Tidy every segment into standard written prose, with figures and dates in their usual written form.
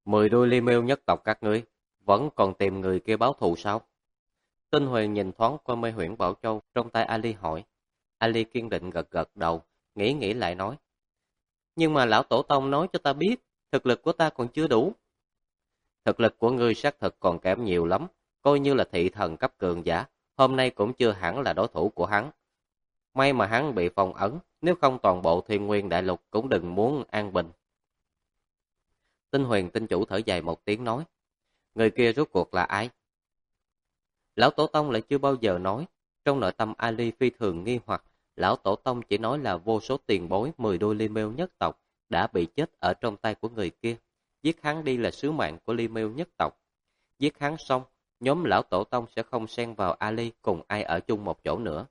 10 đuôi li miêu nhất tộc các ngươi, vẫn còn tìm người kia báo thù sao? Tinh Huyền nhìn thoáng qua mê huyễn bảo châu trong tay Ali hỏi. Ali kiên định gật gật đầu, nghĩ lại nói. Nhưng mà lão tổ tông nói cho ta biết, thực lực của ta còn chưa đủ. Thực lực của ngươi xác thực còn kém nhiều lắm, coi như là thị thần cấp cường giả, hôm nay cũng chưa hẳn là đối thủ của hắn. May mà hắn bị phong ấn, nếu không toàn bộ Thiên Nguyên Đại Lục cũng đừng muốn an bình. Tinh Huyền tinh chủ thở dài một tiếng nói, người kia rốt cuộc là ai? Lão Tổ Tông lại chưa bao giờ nói, trong nội tâm Ali phi thường nghi hoặc, Lão Tổ Tông chỉ nói là vô số tiền bối 10 đôi li miêu nhất tộc đã bị chết ở trong tay của người kia. Giết hắn đi là sứ mạng của li miêu nhất tộc. Giết hắn xong, nhóm Lão Tổ Tông sẽ không xen vào Ali cùng ai ở chung một chỗ nữa.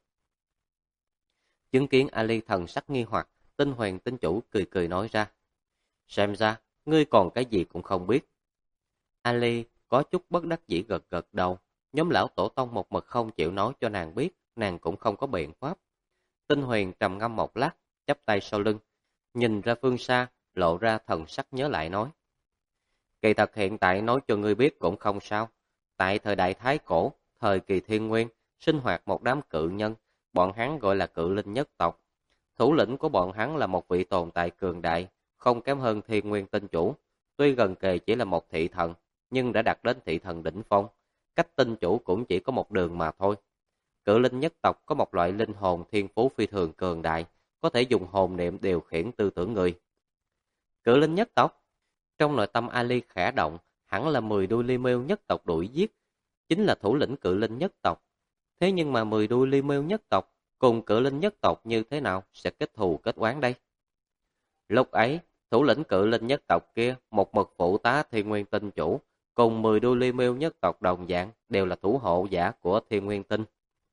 Chứng kiến Ali thần sắc nghi hoặc, Tinh Huyền tinh chủ cười cười nói ra. Xem ra, ngươi còn cái gì cũng không biết. Ali có chút bất đắc dĩ gật gật đầu. Nhóm Lão Tổ Tông một mực không chịu nói cho nàng biết, nàng cũng không có biện pháp. Tinh Huyền trầm ngâm một lát, chắp tay sau lưng, nhìn ra phương xa, lộ ra thần sắc nhớ lại nói. Kỳ thật hiện tại nói cho ngươi biết cũng không sao. Tại thời đại Thái Cổ, thời kỳ Thiên Nguyên, sinh hoạt một đám cự nhân, bọn hắn gọi là cự linh nhất tộc. Thủ lĩnh của bọn hắn là một vị tồn tại cường đại, không kém hơn Thiên Nguyên tinh chủ. Tuy gần kề chỉ là một thị thần, nhưng đã đạt đến thị thần đỉnh phong. Cách tinh chủ cũng chỉ có một đường mà thôi. Cự linh nhất tộc có một loại linh hồn thiên phú phi thường cường đại, có thể dùng hồn niệm điều khiển tư tưởng người. Cự linh nhất tộc? Trong nội tâm Ali khẽ động, hẳn là 10 đuôi li miêu nhất tộc đuổi giết, chính là thủ lĩnh cự linh nhất tộc. Thế nhưng mà 10 đuôi li miêu nhất tộc cùng cự linh nhất tộc như thế nào sẽ kết thù kết oán đây? Lúc ấy, thủ lĩnh cự linh nhất tộc kia một mực phụ tá Thiên Nguyên tinh chủ, cùng 10 đuôi li miêu nhất tộc đồng dạng đều là thủ hộ giả của Thiên Nguyên tinh.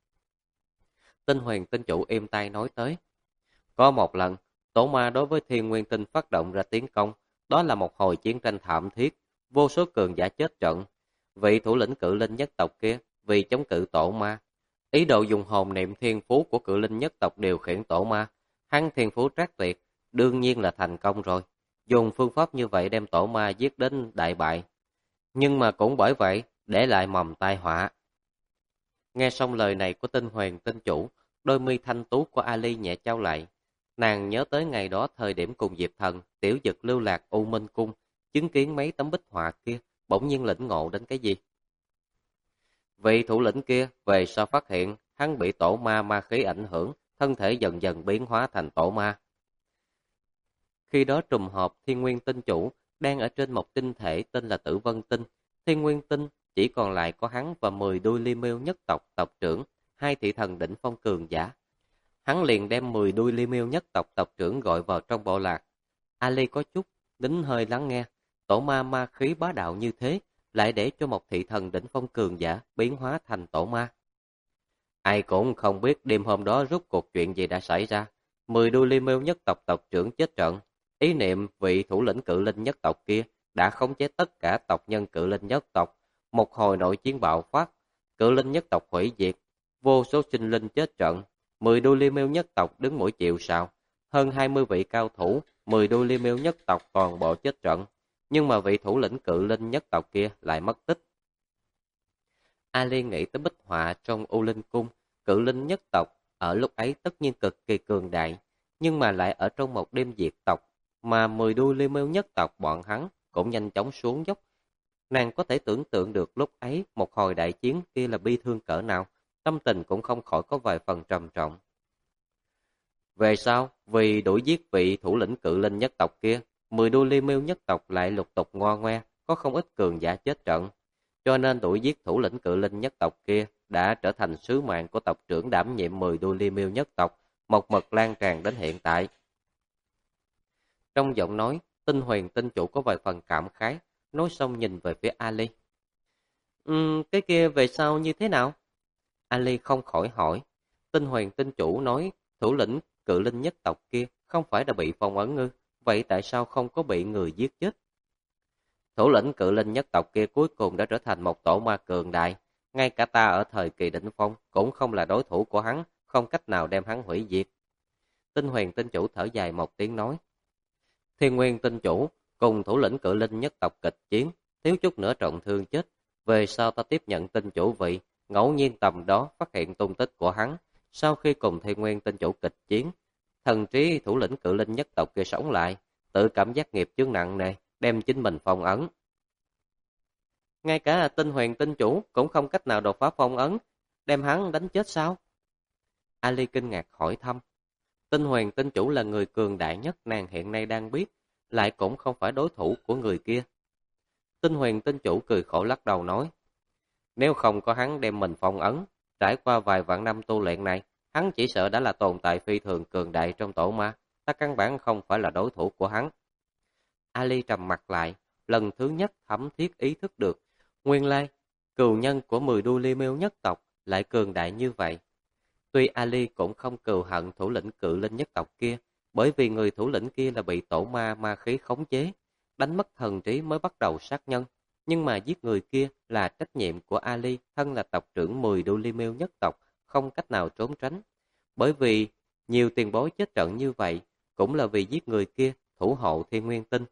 Tinh Huyền tinh chủ êm tay nói tới. Có một lần, tổ ma đối với Thiên Nguyên tinh phát động ra tiến công, đó là một hồi chiến tranh thảm thiết, vô số cường giả chết trận. Vị thủ lĩnh cự linh nhất tộc kia vì chống cự tổ ma, ý đồ dùng hồn niệm thiên phú của cự linh nhất tộc điều khiển tổ ma. Hắn thiên phú trác tuyệt, đương nhiên là thành công rồi. Dùng phương pháp như vậy đem tổ ma giết đến đại bại. Nhưng mà cũng bởi vậy, để lại mầm tai họa. Nghe xong lời này của Tinh Huyền tinh chủ, đôi mi thanh tú của Ali nhẹ trao lại. Nàng nhớ tới ngày đó thời điểm cùng Diệp Thần, Tiểu Dực lưu lạc U Minh Cung, chứng kiến mấy tấm bích họa kia, bỗng nhiên lĩnh ngộ đến cái gì. Vị thủ lĩnh kia về sau phát hiện, hắn bị tổ ma ma khí ảnh hưởng, thân thể dần dần biến hóa thành tổ ma. Khi đó trùng hợp Thiên Nguyên tinh chủ đang ở trên một tinh thể tên là Tử Vân Tinh. Thiên Nguyên tinh chỉ còn lại có hắn và 10 đuôi li miêu nhất tộc tộc trưởng, hai thị thần đỉnh phong cường giả. Hắn liền đem 10 đuôi li miêu nhất tộc tộc trưởng gọi vào trong bộ lạc. Ali có chút nín hơi lắng nghe, tổ ma ma khí bá đạo như thế, lại để cho một thị thần đỉnh phong cường giả biến hóa thành tổ ma. Ai cũng không biết đêm hôm đó rốt cuộc chuyện gì đã xảy ra. 10 đuôi li miêu nhất tộc tộc trưởng chết trận. Ý niệm vị thủ lĩnh cự linh nhất tộc kia đã khống chế tất cả tộc nhân cự linh nhất tộc. Một hồi nội chiến bạo phát, cự linh nhất tộc hủy diệt, vô số sinh linh chết trận. 10 đuôi li miêu nhất tộc đứng mũi chịu sào. Hơn 20 vị cao thủ, 10 đuôi li miêu nhất tộc toàn bộ chết trận. Nhưng mà vị thủ lĩnh cự linh nhất tộc kia lại mất tích. Ali nghĩ tới bích họa trong U Linh Cung, cự linh nhất tộc ở lúc ấy tất nhiên cực kỳ cường đại, nhưng mà lại ở trong một đêm diệt tộc, mà 10 đuôi li miêu nhất tộc bọn hắn cũng nhanh chóng xuống dốc. Nàng có thể tưởng tượng được lúc ấy một hồi đại chiến kia là bi thương cỡ nào, tâm tình cũng không khỏi có vài phần trầm trọng. Về sau, vì đuổi giết vị thủ lĩnh cự linh nhất tộc kia, 10 đuôi li miêu nhất tộc lại lục tục ngoa ngoe, có không ít cường giả chết trận. Cho nên đuổi giết thủ lĩnh cự linh nhất tộc kia đã trở thành sứ mạng của tộc trưởng đảm nhiệm 10 đuôi li miêu nhất tộc, một mực lan tràn đến hiện tại. Trong giọng nói, Tinh Huyền tinh chủ có vài phần cảm khái, nói xong nhìn về phía Ali. Cái kia về sau như thế nào? Ali không khỏi hỏi. Tinh Huyền tinh chủ nói, thủ lĩnh cự linh nhất tộc kia không phải đã bị phong ấn ư? Vậy tại sao không có bị người giết chết? Thủ lĩnh cự linh nhất tộc kia cuối cùng đã trở thành một tổ ma cường đại. Ngay cả ta ở thời kỳ đỉnh phong cũng không là đối thủ của hắn, không cách nào đem hắn hủy diệt. Tinh Huyền tinh chủ thở dài một tiếng nói. Thiên Nguyên tinh chủ, cùng thủ lĩnh cự linh nhất tộc kịch chiến, thiếu chút nữa trọng thương chết. Về sau ta tiếp nhận tin chủ vị, ngẫu nhiên tầm đó phát hiện tung tích của hắn. Sau khi cùng Thiên Nguyên tinh chủ kịch chiến, thần trí thủ lĩnh cự linh nhất tộc kia sống lại, tự cảm giác nghiệp chướng nặng nề, đem chính mình phong ấn. Ngay cả Tinh Huyền tinh chủ cũng không cách nào đột phá phong ấn, đem hắn đánh chết sao? Ali kinh ngạc hỏi thăm. Tinh Huyền tinh chủ là người cường đại nhất nàng hiện nay đang biết, lại cũng không phải đối thủ của người kia. Tinh Huyền tinh chủ cười khổ lắc đầu nói, nếu không có hắn đem mình phong ấn, trải qua vài vạn năm tu luyện này, hắn chỉ sợ đã là tồn tại phi thường cường đại trong tổ ma, ta căn bản không phải là đối thủ của hắn. Ali trầm mặt lại, lần thứ nhất thấm thiết ý thức được, nguyên lai, cừu nhân của 10 đuôi li miêu nhất tộc lại cường đại như vậy. Tuy Ali cũng không cừu hận thủ lĩnh cự linh nhất tộc kia, bởi vì người thủ lĩnh kia là bị tổ ma ma khí khống chế, đánh mất thần trí mới bắt đầu sát nhân. Nhưng mà giết người kia là trách nhiệm của Ali, thân là tộc trưởng 10 đuôi li miêu nhất tộc, không cách nào trốn tránh. Bởi vì nhiều tiền bối chết trận như vậy, cũng là vì giết người kia, thủ hộ Thiên Nguyên Tinh.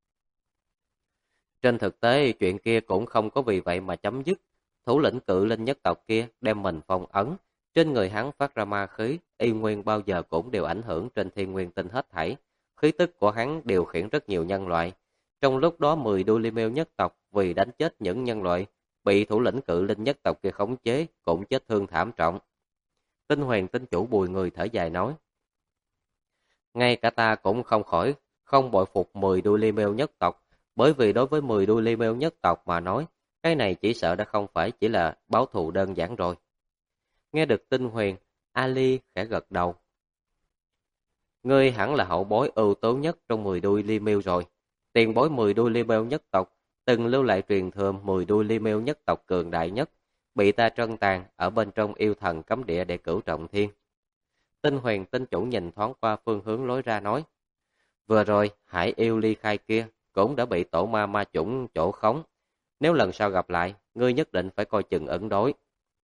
Trên thực tế, chuyện kia cũng không có vì vậy mà chấm dứt. Thủ lĩnh cự linh nhất tộc kia đem mình phong ấn. Trên người hắn phát ra ma khí, y nguyên bao giờ cũng đều ảnh hưởng trên Thiên Nguyên Tinh hết thảy. Khí tức của hắn điều khiển rất nhiều nhân loại. Trong lúc đó 10 đuôi li miêu nhất tộc vì đánh chết những nhân loại, bị thủ lĩnh cự linh nhất tộc kia khống chế, cũng chết thương thảm trọng. Tinh Huyền tinh chủ bùi người thở dài nói. Ngay cả ta cũng không bội phục 10 đuôi li miêu nhất tộc, bởi vì đối với 10 đuôi li miêu nhất tộc mà nói, cái này chỉ sợ đã không phải chỉ là báo thù đơn giản rồi. Nghe được Tinh Huyền, Ali khẽ gật đầu. Ngươi hẳn là hậu bối ưu tú nhất trong 10 đuôi li miêu rồi. Tiền bối 10 đuôi li miêu nhất tộc, từng lưu lại truyền thừa 10 đuôi li miêu nhất tộc cường đại nhất, bị ta trân tàn ở bên trong yêu thần cấm địa để cửu trọng thiên. Tinh Huyền tinh chủ nhìn thoáng qua phương hướng lối ra nói. Vừa rồi, hải yêu ly khai kia cũng đã bị tổ ma ma chủng chỗ khống. Nếu lần sau gặp lại, ngươi nhất định phải coi chừng ứng đối.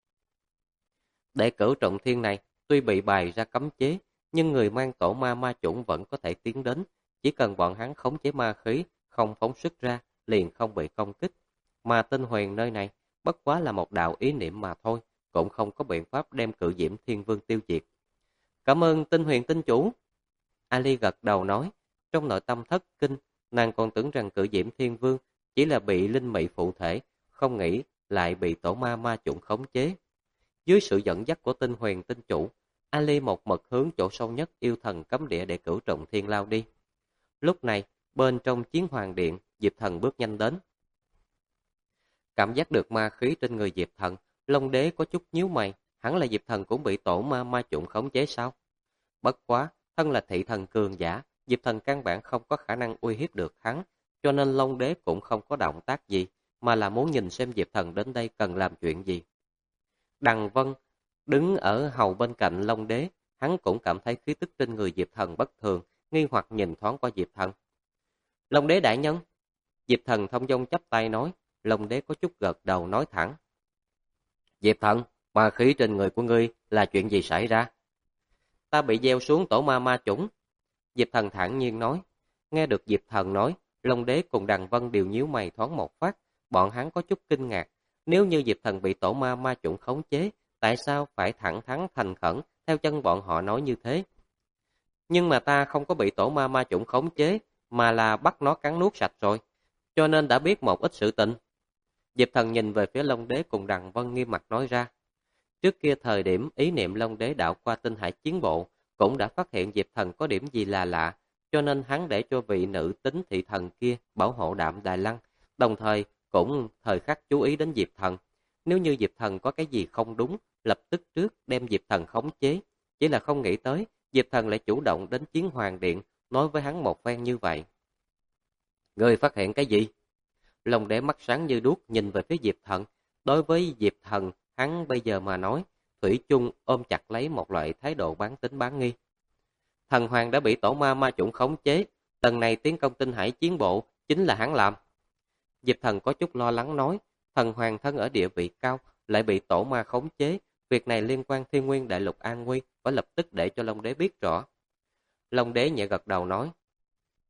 Để cửu trọng thiên này, tuy bị bày ra cấm chế, nhưng người mang tổ ma ma chủng vẫn có thể tiến đến. Chỉ cần bọn hắn khống chế ma khí, không phóng xuất ra, liền không bị công kích. Mà Tinh Huyền nơi này, bất quá là một đạo ý niệm mà thôi, cũng không có biện pháp đem Cự Diễm Thiên Vương tiêu diệt. Cảm ơn Tinh Huyền tinh chủ. Ali gật đầu nói, trong nội tâm thất kinh, nàng còn tưởng rằng Cự Diễm Thiên Vương chỉ là bị linh mị phụ thể, không nghĩ lại bị tổ ma ma chủng khống chế. Dưới sự dẫn dắt của Tinh Huyền tinh chủ, Ali một mực hướng chỗ sâu nhất yêu thần cấm địa để cửu trọng thiên lao đi. Lúc này, bên trong chiến hoàng điện, Diệp Thần bước nhanh đến. Cảm giác được ma khí trên người Diệp Thần, Long Đế có chút nhíu mày, hẳn là Diệp Thần cũng bị tổ ma ma chủng khống chế sao? Bất quá, thân là thị thần cường giả, Diệp Thần căn bản không có khả năng uy hiếp được hắn, cho nên Long Đế cũng không có động tác gì, mà là muốn nhìn xem Diệp Thần đến đây cần làm chuyện gì. Đằng Vân đứng ở hầu bên cạnh Long Đế, hắn cũng cảm thấy khí tức trên người Diệp Thần bất thường, nghi hoặc nhìn thoáng qua Diệp Thần. Long Đế đại nhân. Diệp Thần thông dong chắp tay nói, Long Đế có chút gật đầu nói thẳng. Diệp Thần, ma khí trên người của ngươi là chuyện gì xảy ra? Ta bị gieo xuống tổ ma ma chủng. Diệp Thần thản nhiên nói. Nghe được Diệp Thần nói, Long Đế cùng Đằng Vân đều nhíu mày thoáng một phát, bọn hắn có chút kinh ngạc. Nếu như Diệp Thần bị tổ ma ma chủng khống chế, tại sao phải thẳng thắn thành khẩn theo chân bọn họ nói như thế? Nhưng mà ta không có bị tổ ma ma chủng khống chế, mà là bắt nó cắn nuốt sạch rồi, cho nên đã biết một ít sự tình. Diệp Thần nhìn về phía Long Đế cùng Đằng Vân nghiêm mặt nói ra. Trước kia thời điểm ý niệm Long Đế đảo qua tinh hải chiến bộ, cũng đã phát hiện Diệp Thần có điểm gì là lạ, cho nên hắn để cho vị nữ tính thị thần kia bảo hộ Đạm Đài Lăng, đồng thời cũng thời khắc chú ý đến Diệp Thần. Nếu như Diệp Thần có cái gì không đúng, lập tức trước đem Diệp Thần khống chế, chỉ là không nghĩ tới Diệp Thần lại chủ động đến Chiến Hoàng Điện, nói với hắn một phen như vậy. Ngươi phát hiện cái gì? Long Đế mắt sáng như đuốc nhìn về phía Diệp Thần. Đối với Diệp Thần, hắn bây giờ mà nói, thủy chung ôm chặt lấy một loại thái độ bán tín bán nghi. Thần Hoàng đã bị tổ ma ma chủng khống chế, lần này tiến công tinh hải chiến bộ chính là hắn làm. Diệp Thần có chút lo lắng nói, Thần Hoàng thân ở địa vị cao, lại bị tổ ma khống chế, việc này liên quan Thiên Nguyên Đại Lục an nguy, phải lập tức để cho Long Đế biết rõ. Long Đế nhẹ gật đầu nói,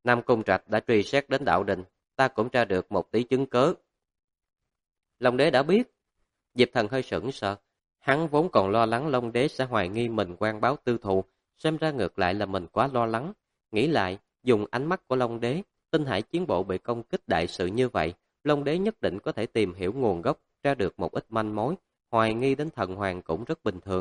Nam Cung Trạch đã truy xét đến đạo đình, ta cũng tra được một tí chứng cớ. Long đế đã biết. Diệp Thần hơi sững sờ. Hắn vốn còn lo lắng Long đế sẽ hoài nghi mình quan báo tư thù, xem ra ngược lại là mình quá lo lắng. Nghĩ lại, dùng ánh mắt của Long đế, Tinh Hải chiến bộ bị công kích đại sự như vậy, Long đế nhất định có thể tìm hiểu nguồn gốc, tra được một ít manh mối, hoài nghi đến thần hoàng cũng rất bình thường.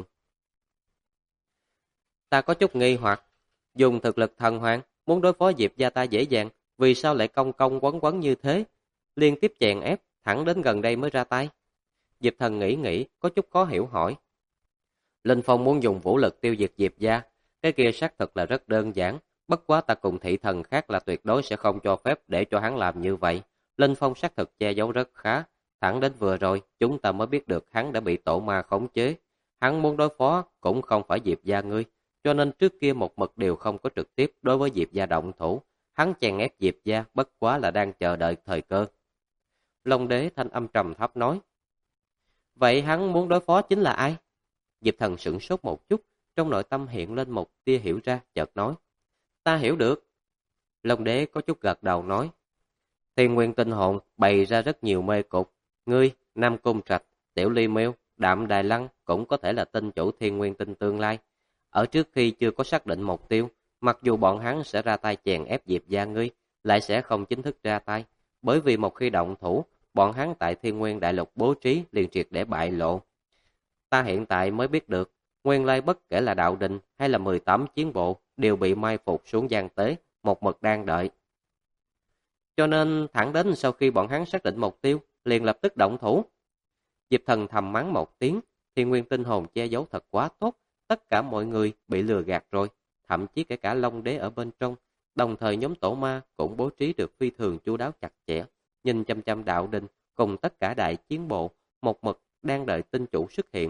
Ta có chút nghi hoặc, dùng thực lực thần hoàng, muốn đối phó Diệp gia ta dễ dàng, vì sao lại công công quấn quấn như thế? Liên tiếp chèn ép, thẳng đến gần đây mới ra tay. Diệp Thần nghĩ, có chút khó hiểu hỏi. Linh Phong muốn dùng vũ lực tiêu diệt Diệp gia, cái kia xác thực là rất đơn giản, bất quá ta cùng thị thần khác là tuyệt đối sẽ không cho phép để cho hắn làm như vậy. Linh Phong xác thực che giấu rất khá, thẳng đến vừa rồi chúng ta mới biết được hắn đã bị tổ ma khống chế. Hắn muốn đối phó cũng không phải Diệp gia ngươi, cho nên trước kia một mực đều không có trực tiếp đối với Diệp gia động thủ. Hắn chèn ép Diệp gia bất quá là đang chờ đợi thời cơ. Long đế thanh âm trầm thấp nói. Vậy hắn muốn đối phó chính là ai? Diệp Thần sửng sốt một chút, trong nội tâm hiện lên một tia hiểu ra, chợt nói. Ta hiểu được. Long đế có chút gật đầu nói. Thiên Nguyên Tinh Hồn bày ra rất nhiều mê cục. Ngươi, Nam Cung Trạch, Tiểu Ly Miêu, Đạm Đài Lăng cũng có thể là tinh chủ Thiên Nguyên Tinh tương lai. Ở trước khi chưa có xác định mục tiêu, mặc dù bọn hắn sẽ ra tay chèn ép Diệp gia ngươi, lại sẽ không chính thức ra tay. Bởi vì một khi động thủ, bọn hắn tại Thiên Nguyên Đại Lục bố trí liền triệt để bại lộ. Ta hiện tại mới biết được, nguyên lai bất kể là đạo đình hay là 18 chiến bộ đều bị mai phục xuống gian tế, một mực đang đợi. Cho nên thẳng đến sau khi bọn hắn xác định mục tiêu, liền lập tức động thủ. Diệp Thần thầm mắng một tiếng, Thiên Nguyên Tinh Hồn che giấu thật quá tốt, tất cả mọi người bị lừa gạt rồi, thậm chí kể cả Long đế ở bên trong. Đồng thời nhóm tổ ma cũng bố trí được phi thường chu đáo chặt chẽ, nhìn chăm chăm đạo đình cùng tất cả đại chiến bộ, một mực đang đợi tinh chủ xuất hiện.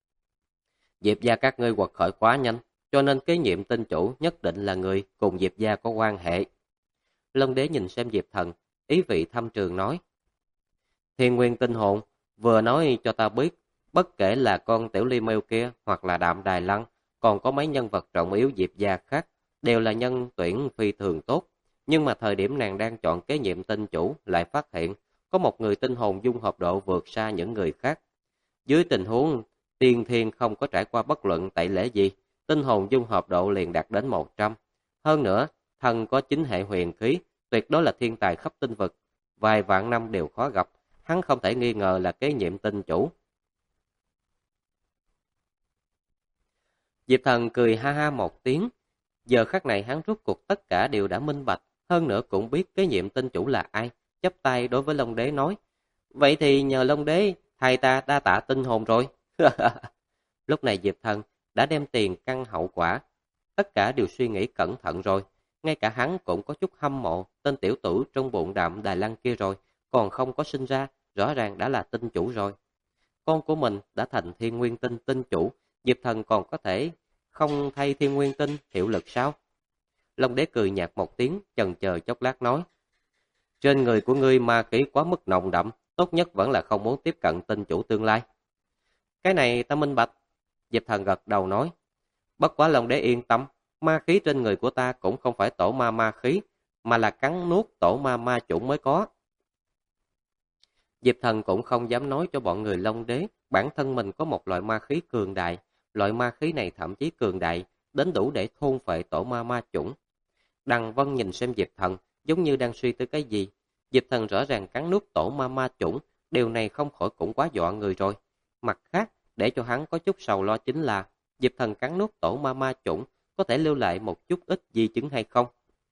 Diệp gia các ngươi quật khởi quá nhanh, cho nên kế nhiệm tinh chủ nhất định là người cùng Diệp gia có quan hệ. Long đế nhìn xem Diệp Thần, ý vị thâm trường nói. Thiên Nguyên Tinh Hồn vừa nói cho ta biết, bất kể là con Tiểu Ly Miêu kia hoặc là Đạm Đài Lăng, còn có mấy nhân vật trọng yếu Diệp gia khác, đều là nhân tuyển phi thường tốt. Nhưng mà thời điểm nàng đang chọn kế nhiệm tinh chủ lại phát hiện, có một người tinh hồn dung hợp độ vượt xa những người khác. Dưới tình huống tiên thiên không có trải qua bất luận tẩy lễ gì, tinh hồn dung hợp độ liền đạt đến 100. Hơn nữa, thần có chính hệ huyền khí, tuyệt đối là thiên tài khắp tinh vực. Vài vạn năm đều khó gặp, hắn không thể nghi ngờ là kế nhiệm tinh chủ. Diệp Thần cười ha ha một tiếng. Giờ khắc này hắn rút cuộc tất cả đều đã minh bạch, hơn nữa cũng biết kế nhiệm tinh chủ là ai, chắp tay đối với Long đế nói. Vậy thì nhờ Long đế, thầy ta đa tạ tinh hồn rồi. Lúc này Diệp Thần đã đem tiền căn hậu quả, tất cả đều suy nghĩ cẩn thận rồi. Ngay cả hắn cũng có chút hâm mộ tên tiểu tử trong bụng Đạm Đài Lăng kia rồi, còn không có sinh ra, rõ ràng đã là tinh chủ rồi. Con của mình đã thành Thiên Nguyên Tinh tinh chủ, Diệp Thần còn có thể không thay Thiên Nguyên Tinh hiệu lực sao? Long đế cười nhạt một tiếng, chần chờ chốc lát nói. Trên người của ngươi ma khí quá mức nồng đậm, tốt nhất vẫn là không muốn tiếp cận tinh chủ tương lai. Cái này ta minh bạch. Diệp Thần gật đầu nói. Bất quá Long đế yên tâm, ma khí trên người của ta cũng không phải tổ ma ma khí, mà là cắn nuốt tổ ma ma chủ mới có. Diệp Thần cũng không dám nói cho bọn người Long đế, bản thân mình có một loại ma khí cường đại, loại ma khí này thậm chí cường đại, đến đủ để thôn phệ tổ ma ma chủng. Đằng Vân nhìn xem Diệp Thần, giống như đang suy tư cái gì. Diệp Thần rõ ràng cắn nuốt tổ ma ma chủng, điều này không khỏi cũng quá dọa người rồi. Mặt khác, để cho hắn có chút sầu lo chính là, Diệp Thần cắn nuốt tổ ma ma chủng, có thể lưu lại một chút ít di chứng hay không?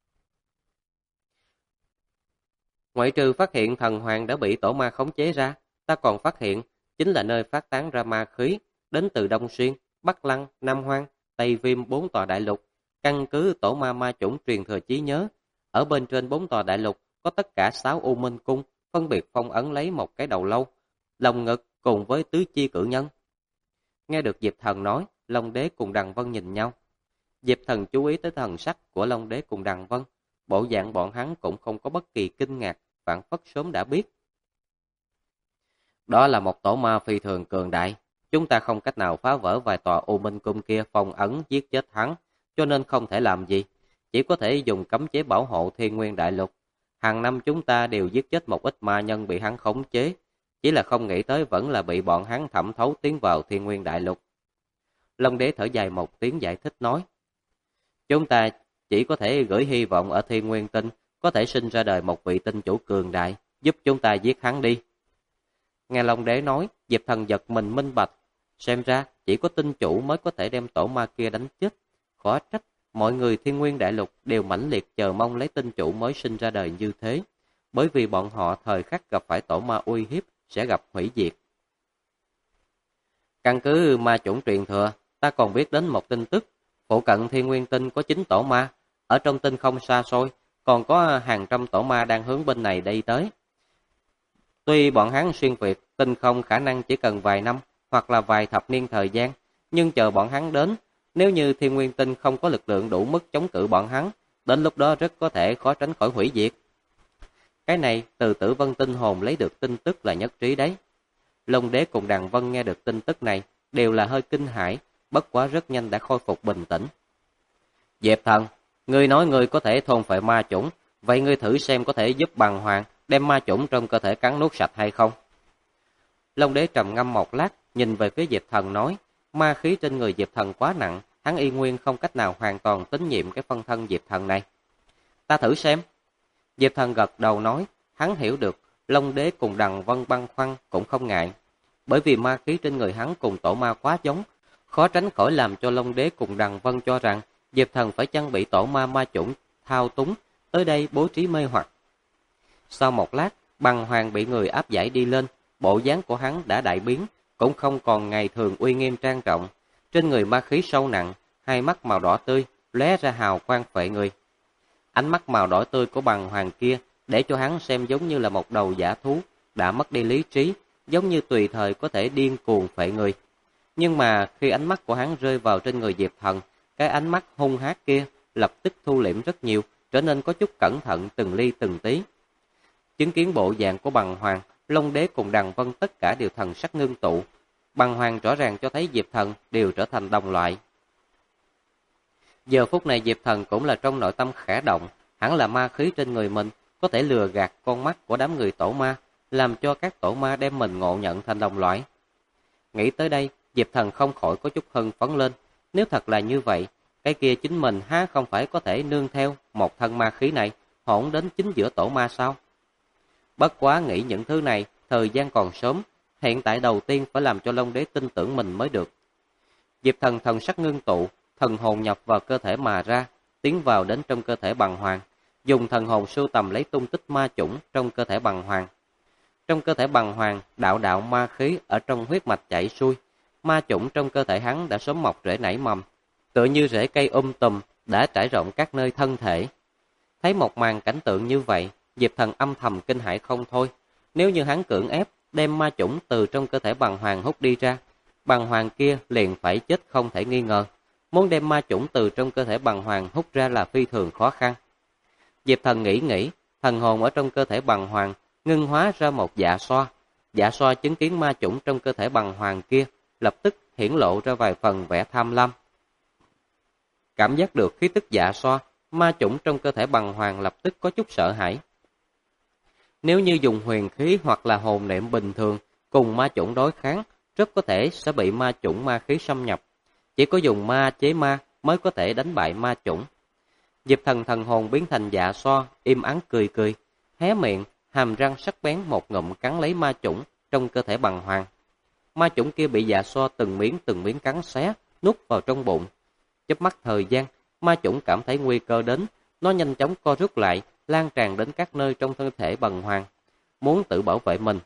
Ngoại trừ phát hiện thần hoàng đã bị tổ ma khống chế ra, ta còn phát hiện chính là nơi phát tán ra ma khí, đến từ Đông Xuyên, Bắc Lăng, Nam Hoang, Tây Viêm 4 tòa đại lục. Căn cứ tổ ma ma chủng truyền thừa trí nhớ, ở bên trên 4 tòa đại lục có tất cả 6 U Minh Cung, phân biệt phong ấn lấy một cái đầu lâu, lồng ngực cùng với tứ chi cự nhân. Nghe được Diệp Thần nói, Long đế cùng Đằng Vân nhìn nhau. Diệp Thần chú ý tới thần sắc của Long đế cùng Đằng Vân, bộ dạng bọn hắn cũng không có bất kỳ kinh ngạc, phản phất sớm đã biết. Đó là một tổ ma phi thường cường đại, chúng ta không cách nào phá vỡ vài tòa U Minh Cung kia phong ấn giết chết hắn, cho nên không thể làm gì. chỉ có thể dùng cấm chế bảo hộ Thiên Nguyên Đại Lục. Hàng năm chúng ta đều giết chết một ít ma nhân bị hắn khống chế, chỉ là không nghĩ tới vẫn là bị bọn hắn thẩm thấu tiến vào Thiên Nguyên Đại Lục. Long Đế thở dài một tiếng giải thích nói, chúng ta chỉ có thể gửi hy vọng ở Thiên Nguyên Tinh có thể sinh ra đời một vị tinh chủ cường đại, giúp chúng ta giết hắn đi. Nghe Long Đế nói, Diệp Thần giật mình minh bạch, xem ra chỉ có tinh chủ mới có thể đem tổ ma kia đánh chết. Khó trách mọi người Thiên Nguyên Đại Lục đều mãnh liệt chờ mong lấy tinh chủ mới sinh ra đời như thế, bởi vì bọn họ thời khắc gặp phải tổ ma uy hiếp sẽ gặp hủy diệt. Căn cứ ma chủng truyền thừa, ta còn biết đến một tin tức, phụ cận Thiên Nguyên Tinh có 9 tổ ma, ở trong tinh không xa xôi, còn có hàng trăm tổ ma đang hướng bên này đi tới. Tuy bọn hắn xuyên việt tinh không khả năng chỉ cần vài năm hoặc là vài thập niên thời gian, nhưng chờ bọn hắn đến, nếu như Thiên Nguyên Tinh không có lực lượng đủ mức chống cự bọn hắn, đến lúc đó rất có thể khó tránh khỏi hủy diệt. Cái này từ Tử Vân Tinh hồn lấy được tin tức là nhất trí đấy. Long Đế cùng Đằng Vân nghe được tin tức này đều là hơi kinh hãi, bất quá rất nhanh đã khôi phục bình tĩnh. Diệp Thần, ngươi nói ngươi có thể thôn phệ ma chủng, vậy ngươi thử xem có thể giúp Bằng Hoàng đem ma chủng trong cơ thể cắn nuốt sạch hay không? Long Đế trầm ngâm một lát, nhìn về phía Diệp Thần nói, ma khí trên người Diệp Thần quá nặng, hắn y nguyên không cách nào hoàn toàn tín nhiệm cái phân thân Diệp Thần này. Ta thử xem. Diệp Thần gật đầu nói, hắn hiểu được, Long Đế cùng Đằng Vân băn khoăn cũng không ngại, bởi vì ma khí trên người hắn cùng tổ ma quá giống, khó tránh khỏi làm cho Long Đế cùng Đằng Vân cho rằng Diệp Thần phải chăng bị tổ ma ma chủng thao túng, tới đây bố trí mê hoặc. Sau một lát, Bằng Hoàng bị người áp giải đi lên, bộ dáng của hắn đã đại biến, cũng không còn ngày thường uy nghiêm trang trọng, trên người ma khí sâu nặng, hai mắt màu đỏ tươi, lóe ra hào quang phệ người. Ánh mắt màu đỏ tươi của Bằng Hoàng kia để cho hắn xem giống như là một đầu dã thú, đã mất đi lý trí, giống như tùy thời có thể điên cuồng phệ người. Nhưng mà khi ánh mắt của hắn rơi vào trên người Diệp Thần, cái ánh mắt hung hác kia lập tức thu liễm rất nhiều, trở nên có chút cẩn thận từng ly từng tí. Chứng kiến bộ dạng của Bằng Hoàng, Long Đế cùng Đằng Vân tất cả đều thần sắc ngưng tụ. Bằng Hoàng rõ ràng cho thấy Diệp Thần đều trở thành đồng loại. Giờ phút này Diệp Thần cũng là trong nội tâm khẽ động, hẳn là ma khí trên người mình có thể lừa gạt con mắt của đám người tổ ma, làm cho các tổ ma đem mình ngộ nhận thành đồng loại. Nghĩ tới đây, Diệp Thần không khỏi có chút hưng phấn lên. Nếu thật là như vậy, cái kia chính mình há không phải có thể nương theo một thân ma khí này, hỗn đến chính giữa tổ ma sao? Bất quá nghĩ những thứ này, thời gian còn sớm, hiện tại đầu tiên phải làm cho Long Đế tin tưởng mình mới được. Diệp Thần thần sắc ngưng tụ, thần hồn nhập vào cơ thể mà ra, tiến vào đến trong cơ thể Bằng Hoàng, dùng thần hồn sưu tầm lấy tung tích ma chủng trong cơ thể Bằng Hoàng. Trong cơ thể Bằng Hoàng, đạo đạo ma khí ở trong huyết mạch chảy xuôi, ma chủng trong cơ thể hắn đã sớm mọc rễ nảy mầm, tựa như rễ cây tùm đã trải rộng các nơi thân thể. Thấy một màn cảnh tượng như vậy, Diệp Thần âm thầm kinh hãi không thôi. Nếu như hắn cưỡng ép đem ma chủng từ trong cơ thể Bằng Hoàng hút đi ra, Bằng Hoàng kia liền phải chết không thể nghi ngờ. Muốn đem ma chủng từ trong cơ thể Bằng Hoàng hút ra là phi thường khó khăn. Diệp Thần nghĩ, thần hồn ở trong cơ thể Bằng Hoàng ngưng hóa ra một dạ xoa. Dạ xoa chứng kiến ma chủng trong cơ thể Bằng Hoàng kia, lập tức hiển lộ ra vài phần vẻ tham lam. Cảm giác được khí tức dạ xoa, ma chủng trong cơ thể Bằng Hoàng lập tức có chút sợ hãi. Nếu như dùng huyền khí hoặc là hồn niệm bình thường cùng ma chủng đối kháng, rất có thể sẽ bị ma chủng ma khí xâm nhập. Chỉ có dùng ma chế ma mới có thể đánh bại ma chủng. Diệp Thần thần hồn biến thành dạ xoa, im ắng cười, hé miệng, hàm răng sắc bén một ngụm cắn lấy ma chủng trong cơ thể Bằng Hoàng. Ma chủng kia bị dạ xoa từng miếng cắn xé, nuốt vào trong bụng. Chớp mắt thời gian, ma chủng cảm thấy nguy cơ đến, nó nhanh chóng co rút lại, lan tràn đến các nơi trong thân thể Bằng Hoàng, muốn tự bảo vệ mình.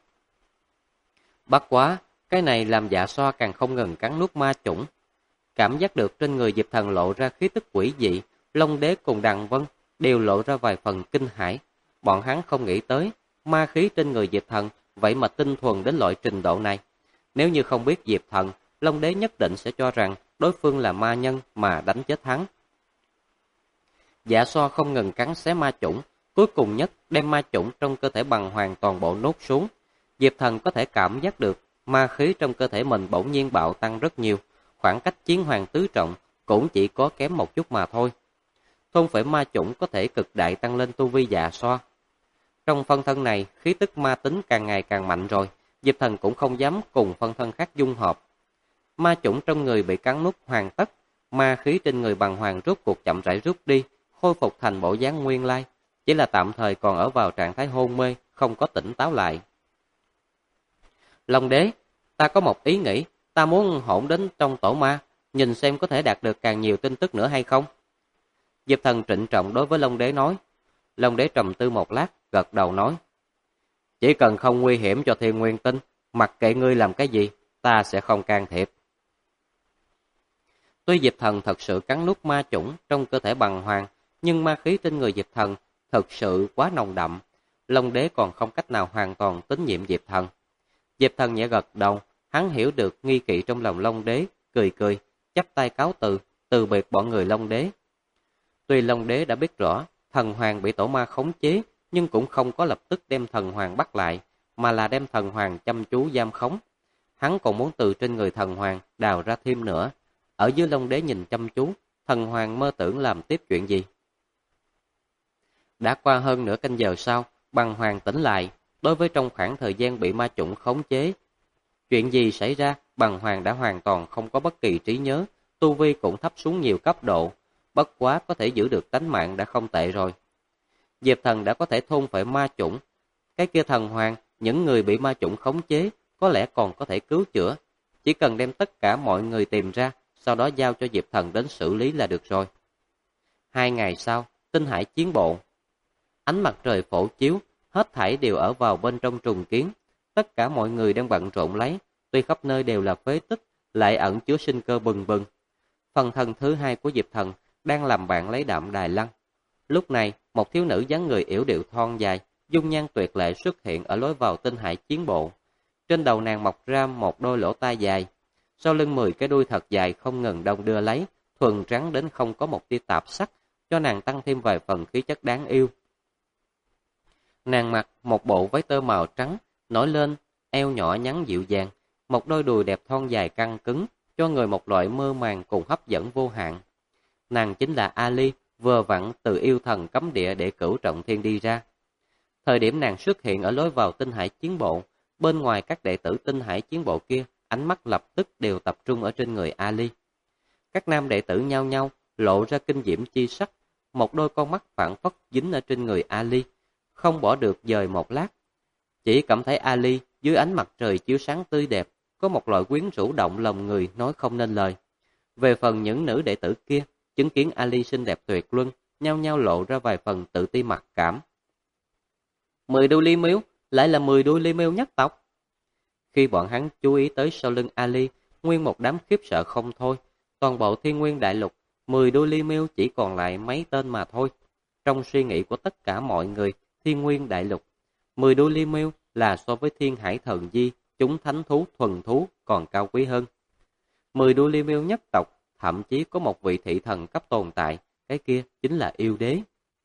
Bất quá, cái này làm dạ xoa càng không ngừng cắn nuốt ma chủng. Cảm giác được trên người Diệp Thần lộ ra khí tức quỷ dị, Long Đế cùng Đằng Vân đều lộ ra vài phần kinh hãi. Bọn hắn không nghĩ tới, ma khí trên người Diệp Thần vậy mà tinh thuần đến loại trình độ này. Nếu như không biết Diệp Thần, Long Đế nhất định sẽ cho rằng đối phương là ma nhân mà đánh chết hắn. Dạ xoa không ngừng cắn xé ma chủng, cuối cùng nhất đem ma chủng trong cơ thể Bằng Hoàng toàn bộ nuốt xuống. Diệp Thần có thể cảm giác được ma khí trong cơ thể mình bỗng nhiên bạo tăng rất nhiều, khoảng cách chiến hoàng tứ trọng cũng chỉ có kém một chút mà thôi. thôn phệ ma chủng có thể cực đại tăng lên tu vi già xoa. Trong phân thân này, khí tức ma tính càng ngày càng mạnh rồi, Diệp Thần cũng không dám cùng phân thân khác dung hợp. Ma chủng trong người bị cắn nuốt hoàn tất, ma khí trên người Bằng Hoàng rốt cuộc chậm rãi rút đi, khôi phục thành bộ dáng nguyên lai, chỉ là tạm thời còn ở vào trạng thái hôn mê, không có tỉnh táo lại. Long đế, ta có một ý nghĩ, ta muốn hỗn đến trong tổ ma, nhìn xem có thể đạt được càng nhiều tin tức nữa hay không. Diệp Thần trịnh trọng đối với Long đế nói. Long đế trầm tư một lát, gật đầu nói. Chỉ cần không nguy hiểm cho Thiên Nguyên Tinh, mặc kệ ngươi làm cái gì, ta sẽ không can thiệp. Tuy Diệp Thần thật sự cắn nuốt ma chủng trong cơ thể Bằng Hoàng, nhưng ma khí trên người Diệp Thần thật sự quá nồng đậm, Long đế còn không cách nào hoàn toàn tín nhiệm Diệp Thần. Diệp Thần nhẹ gật đầu, hắn hiểu được nghi kỵ trong lòng Long đế, cười cười, chắp tay cáo từ biệt bọn người Long đế. Tuy Long đế đã biết rõ thần hoàng bị tổ ma khống chế, nhưng cũng không có lập tức đem thần hoàng bắt lại, mà là đem thần hoàng chăm chú giam khống. Hắn còn muốn từ trên người thần hoàng đào ra thêm nữa. Ở dưới Long đế nhìn chăm chú, thần hoàng mơ tưởng làm tiếp chuyện gì. Đã qua hơn nửa canh giờ sau, Bằng Hoàng tỉnh lại, đối với trong khoảng thời gian bị ma chủng khống chế. Chuyện gì xảy ra, Bằng Hoàng đã hoàn toàn không có bất kỳ trí nhớ, tu vi cũng thấp xuống nhiều cấp độ, bất quá có thể giữ được tánh mạng đã không tệ rồi. Diệp Thần đã có thể thôn phệ ma chủng, cái kia thần hoàng, những người bị ma chủng khống chế, có lẽ còn có thể cứu chữa, chỉ cần đem tất cả mọi người tìm ra, sau đó giao cho Diệp Thần đến xử lý là được rồi. 2 ngày sau, Tinh Hải chiến bộ. Ánh mặt trời phổ chiếu, hết thảy đều ở vào bên trong trùng kiến, tất cả mọi người đang bận rộn lấy, tuy khắp nơi đều là phế tích, lại ẩn chứa sinh cơ bừng bừng. Phần thân thứ 2 của Diệp Thần đang làm bạn lấy Đạm Đài Lăng. Lúc này, một thiếu nữ dáng người yểu điệu thon dài, dung nhan tuyệt lệ xuất hiện ở lối vào Tinh Hải chiến bộ. Trên đầu nàng mọc ra một đôi lỗ tai dài, sau lưng 10 cái đuôi thật dài không ngừng đong đưa lấy, thuần trắng đến không có một tia tạp sắc, cho nàng tăng thêm vài phần khí chất đáng yêu. Nàng mặc một bộ váy tơ màu trắng, nổi lên eo nhỏ nhắn dịu dàng, một đôi đùi đẹp thon dài căng cứng, cho người một loại mơ màng cùng hấp dẫn vô hạn. Nàng chính là Ali, vừa vặn từ yêu thần cấm địa để cửu trọng thiên đi ra. Thời điểm nàng xuất hiện ở lối vào Tinh Hải chiến bộ, bên ngoài các đệ tử Tinh Hải chiến bộ kia, ánh mắt lập tức đều tập trung ở trên người Ali. Các nam đệ tử nhao nhao lộ ra kinh diễm chi sắc, một đôi con mắt phản phất dính ở trên người Ali, không bỏ được dời một lát. Chỉ cảm thấy Ali dưới ánh mặt trời chiếu sáng tươi đẹp, có một loại quyến rũ động lòng người nói không nên lời. Về phần những nữ đệ tử kia, chứng kiến Ali xinh đẹp tuyệt luân, nhao nhao lộ ra vài phần tự ti mặc cảm. 10 đuôi li miêu, lại là 10 đuôi li miêu nhất tộc. Khi bọn hắn chú ý tới sau lưng Ali, nguyên một đám khiếp sợ không thôi. Toàn bộ Thiên Nguyên Đại Lục, 10 đuôi li miêu chỉ còn lại mấy tên mà thôi. Trong suy nghĩ của tất cả mọi người, Thiên Nguyên Đại Lục, 10 đuôi li miêu là so với Thiên Hải Thần Di, chúng thánh thú thuần thú còn cao quý hơn. 10 đuôi li miêu nhất tộc, thậm chí có một vị thị thần cấp tồn tại, cái kia chính là yêu đế.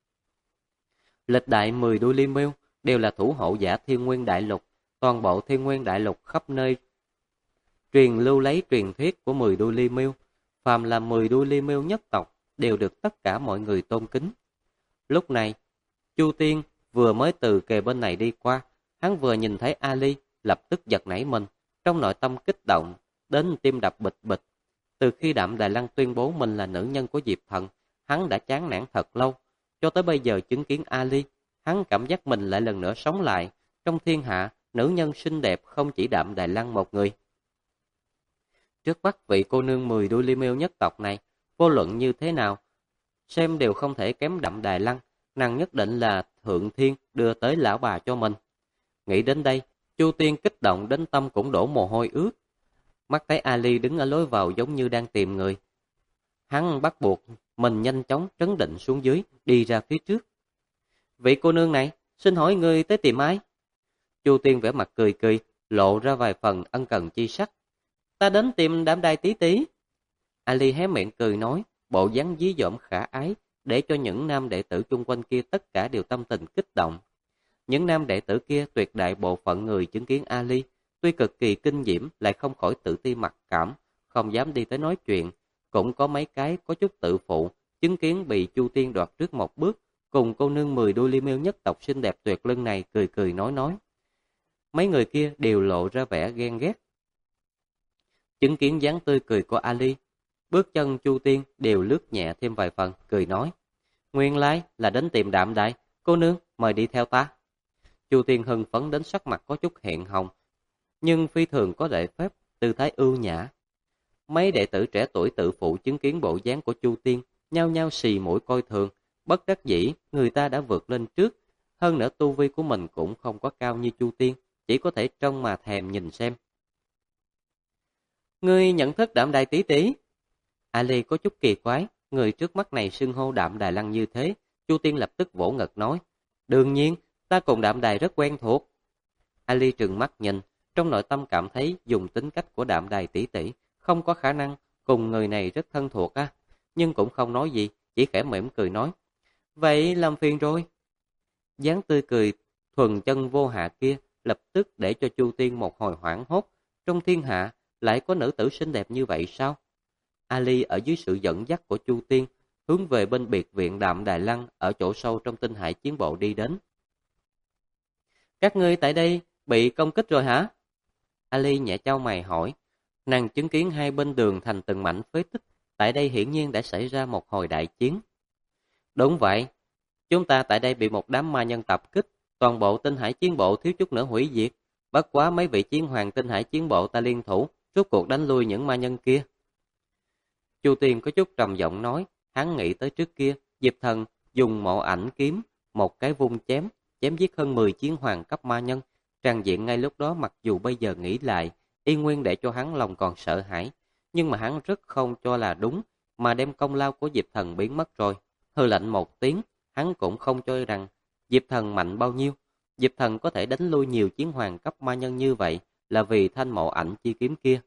Lịch đại 10 đuôi li miêu đều là thủ hộ giả Thiên Nguyên Đại Lục, toàn bộ Thiên Nguyên Đại Lục khắp nơi truyền lưu lấy truyền thuyết của 10 đuôi li miêu, phàm là 10 đuôi li miêu nhất tộc đều được tất cả mọi người tôn kính. Lúc này, Chu Tiên vừa mới từ kề bên này đi qua, hắn vừa nhìn thấy Ali, lập tức giật nảy mình, trong nội tâm kích động, đến tim đập bịch bịch. Từ khi Đạm Đài Lăng tuyên bố mình là nữ nhân của Diệp Thần, hắn đã chán nản thật lâu, cho tới bây giờ chứng kiến Ali, hắn cảm giác mình lại lần nữa sống lại, trong thiên hạ, nữ nhân xinh đẹp không chỉ Đạm Đài Lăng một người. Trước mắt vị cô nương 10 đuôi li miêu nhất tộc này, vô luận như thế nào, xem đều không thể kém Đạm Đài Lăng, nàng nhất định là thượng thiên đưa tới lão bà cho mình. Nghĩ đến đây, Chu Tiên kích động đến tâm cũng đổ mồ hôi ướt. Mắt thấy Ali đứng ở lối vào giống như đang tìm người. Hắn bắt buộc mình nhanh chóng trấn định xuống dưới, đi ra phía trước. Vị cô nương này, xin hỏi ngươi tới tìm ai? Chu Tiên vẻ mặt cười cười, lộ ra vài phần ân cần chi sắc. Ta đến tìm Đạm Đài tí tí. Ali hé miệng cười nói, bộ dáng dí dỏm khả ái, để cho những nam đệ tử chung quanh kia tất cả đều tâm tình kích động. Những nam đệ tử kia tuyệt đại bộ phận người chứng kiến Ali, tuy cực kỳ kinh diễm lại không khỏi tự ti mặc cảm, không dám đi tới nói chuyện, cũng có mấy cái có chút tự phụ, chứng kiến bị Chu Tiên đoạt trước một bước, cùng cô nương 10 đuôi liêm yêu nhất tộc xinh đẹp tuyệt lưng này cười cười nói. Mấy người kia đều lộ ra vẻ ghen ghét. Chứng kiến dáng tươi cười của Ali, bước chân Chu Tiên đều lướt nhẹ thêm vài phần, cười nói. Nguyên lai là đến tìm Đạm Đài, cô nương mời đi theo ta. Chu Tiên hưng phấn đến sắc mặt có chút hiện hồng, nhưng phi thường có lễ phép, tư thái ưu nhã. Mấy đệ tử trẻ tuổi tự phụ chứng kiến bộ dáng của Chu Tiên, nhao nhao xì mũi coi thường, bất đắc dĩ người ta đã vượt lên trước, hơn nữa tu vi của mình cũng không có cao như Chu Tiên, chỉ có thể trông mà thèm nhìn xem. Ngươi nhận thức Đạm Đài tỷ tỷ? Ali có chút kỳ quái, người trước mắt này xưng hô Đạm Đài Lăng như thế, Chu Tiên lập tức vỗ ngực nói, đương nhiên, ta cùng Đạm Đài rất quen thuộc. Ali trừng mắt nhìn, trong nội tâm cảm thấy dùng tính cách của Đạm Đài tỷ tỷ không có khả năng cùng người này rất thân thuộc nhưng cũng không nói gì, chỉ khẽ mỉm cười nói, vậy làm phiền rồi. Dáng tươi cười thuần chân vô hạ kia lập tức để cho Chu Tiên một hồi hoảng hốt, trong thiên hạ lại có nữ tử xinh đẹp như vậy sao? Ali ở dưới sự dẫn dắt của Chu Tiên, hướng về bên biệt viện Đạm Đài Lăng ở chỗ sâu trong tinh hải chiến bộ đi đến. Các ngươi tại đây bị công kích rồi hả? Ali nhẹ chau mày hỏi. Nàng chứng kiến hai bên đường thành từng mảnh phế tích, tại đây hiển nhiên đã xảy ra một hồi đại chiến. Đúng vậy, chúng ta tại đây bị một đám ma nhân tập kích, toàn bộ tinh hải chiến bộ thiếu chút nữa hủy diệt. Bất quá mấy vị chiến hoàng tinh hải chiến bộ ta liên thủ, rốt cuộc đánh lui những ma nhân kia. Chu Tiên có chút trầm giọng nói, hắn nghĩ tới trước kia, Diệp Thần dùng mộ ảnh kiếm, một cái vung chém giết hơn 10 chiến hoàng cấp ma nhân. Tràn diện ngay lúc đó mặc dù bây giờ nghĩ lại, y nguyên để cho hắn lòng còn sợ hãi, nhưng mà hắn rất không cho là đúng, mà đem công lao của Diệp Thần biến mất rồi. Hừ lạnh một tiếng, hắn cũng không cho rằng Diệp Thần mạnh bao nhiêu. Diệp Thần có thể đánh lui nhiều chiến hoàng cấp ma nhân như vậy là vì thanh mộ ảnh chi kiếm kia.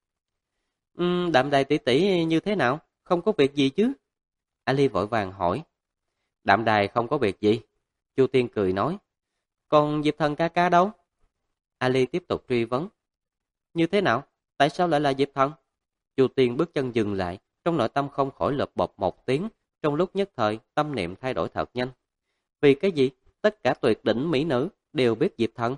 Đạm Đài tỷ tỷ như thế nào? Không có việc gì chứ? Ali vội vàng hỏi. Đạm Đài không có việc gì. Chu Tiên cười nói. Còn Diệp Thần ca ca đâu? Ali tiếp tục truy vấn. Như thế nào? Tại sao lại là Diệp Thần? Chu Tiên bước chân dừng lại, trong nội tâm không khỏi lợp bộp một tiếng, trong lúc nhất thời tâm niệm thay đổi thật nhanh. Vì cái gì? Tất cả tuyệt đỉnh mỹ nữ đều biết Diệp Thần.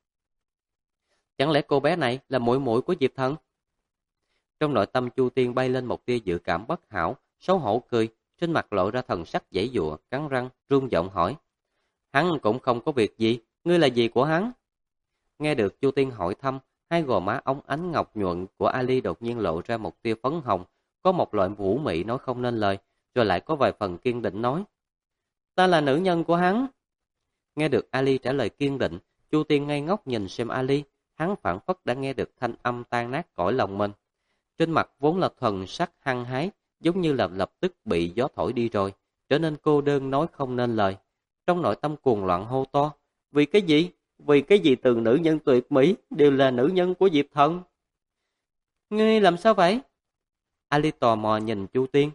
Chẳng lẽ cô bé này là muội muội của Diệp Thần? Trong nội tâm Chu Tiên bay lên một tia dự cảm bất hảo, xấu hổ cười, trên mặt lộ ra thần sắc giãy giụa, cắn răng, run giọng hỏi. Hắn cũng không có việc gì, ngươi là gì của hắn? Nghe được Chu Tiên hỏi thăm, hai gò má óng ánh ngọc nhuận của Ali đột nhiên lộ ra một tia phấn hồng, có một loại vũ mị nói không nên lời, rồi lại có vài phần kiên định nói. Ta là nữ nhân của hắn. Nghe được Ali trả lời kiên định, Chu Tiên ngây ngốc nhìn xem Ali, hắn phảng phất đã nghe được thanh âm tan nát cõi lòng mình. Trên mặt vốn là thuần sắc hăng hái, giống như là lập tức bị gió thổi đi rồi, trở nên cô đơn nói không nên lời. Trong nội tâm cuồng loạn hô to, vì cái gì? Vì cái gì từ nữ nhân tuyệt mỹ đều là nữ nhân của Diệp Thần? Ngươi làm sao vậy? Ali tò mò nhìn Chu Tiên.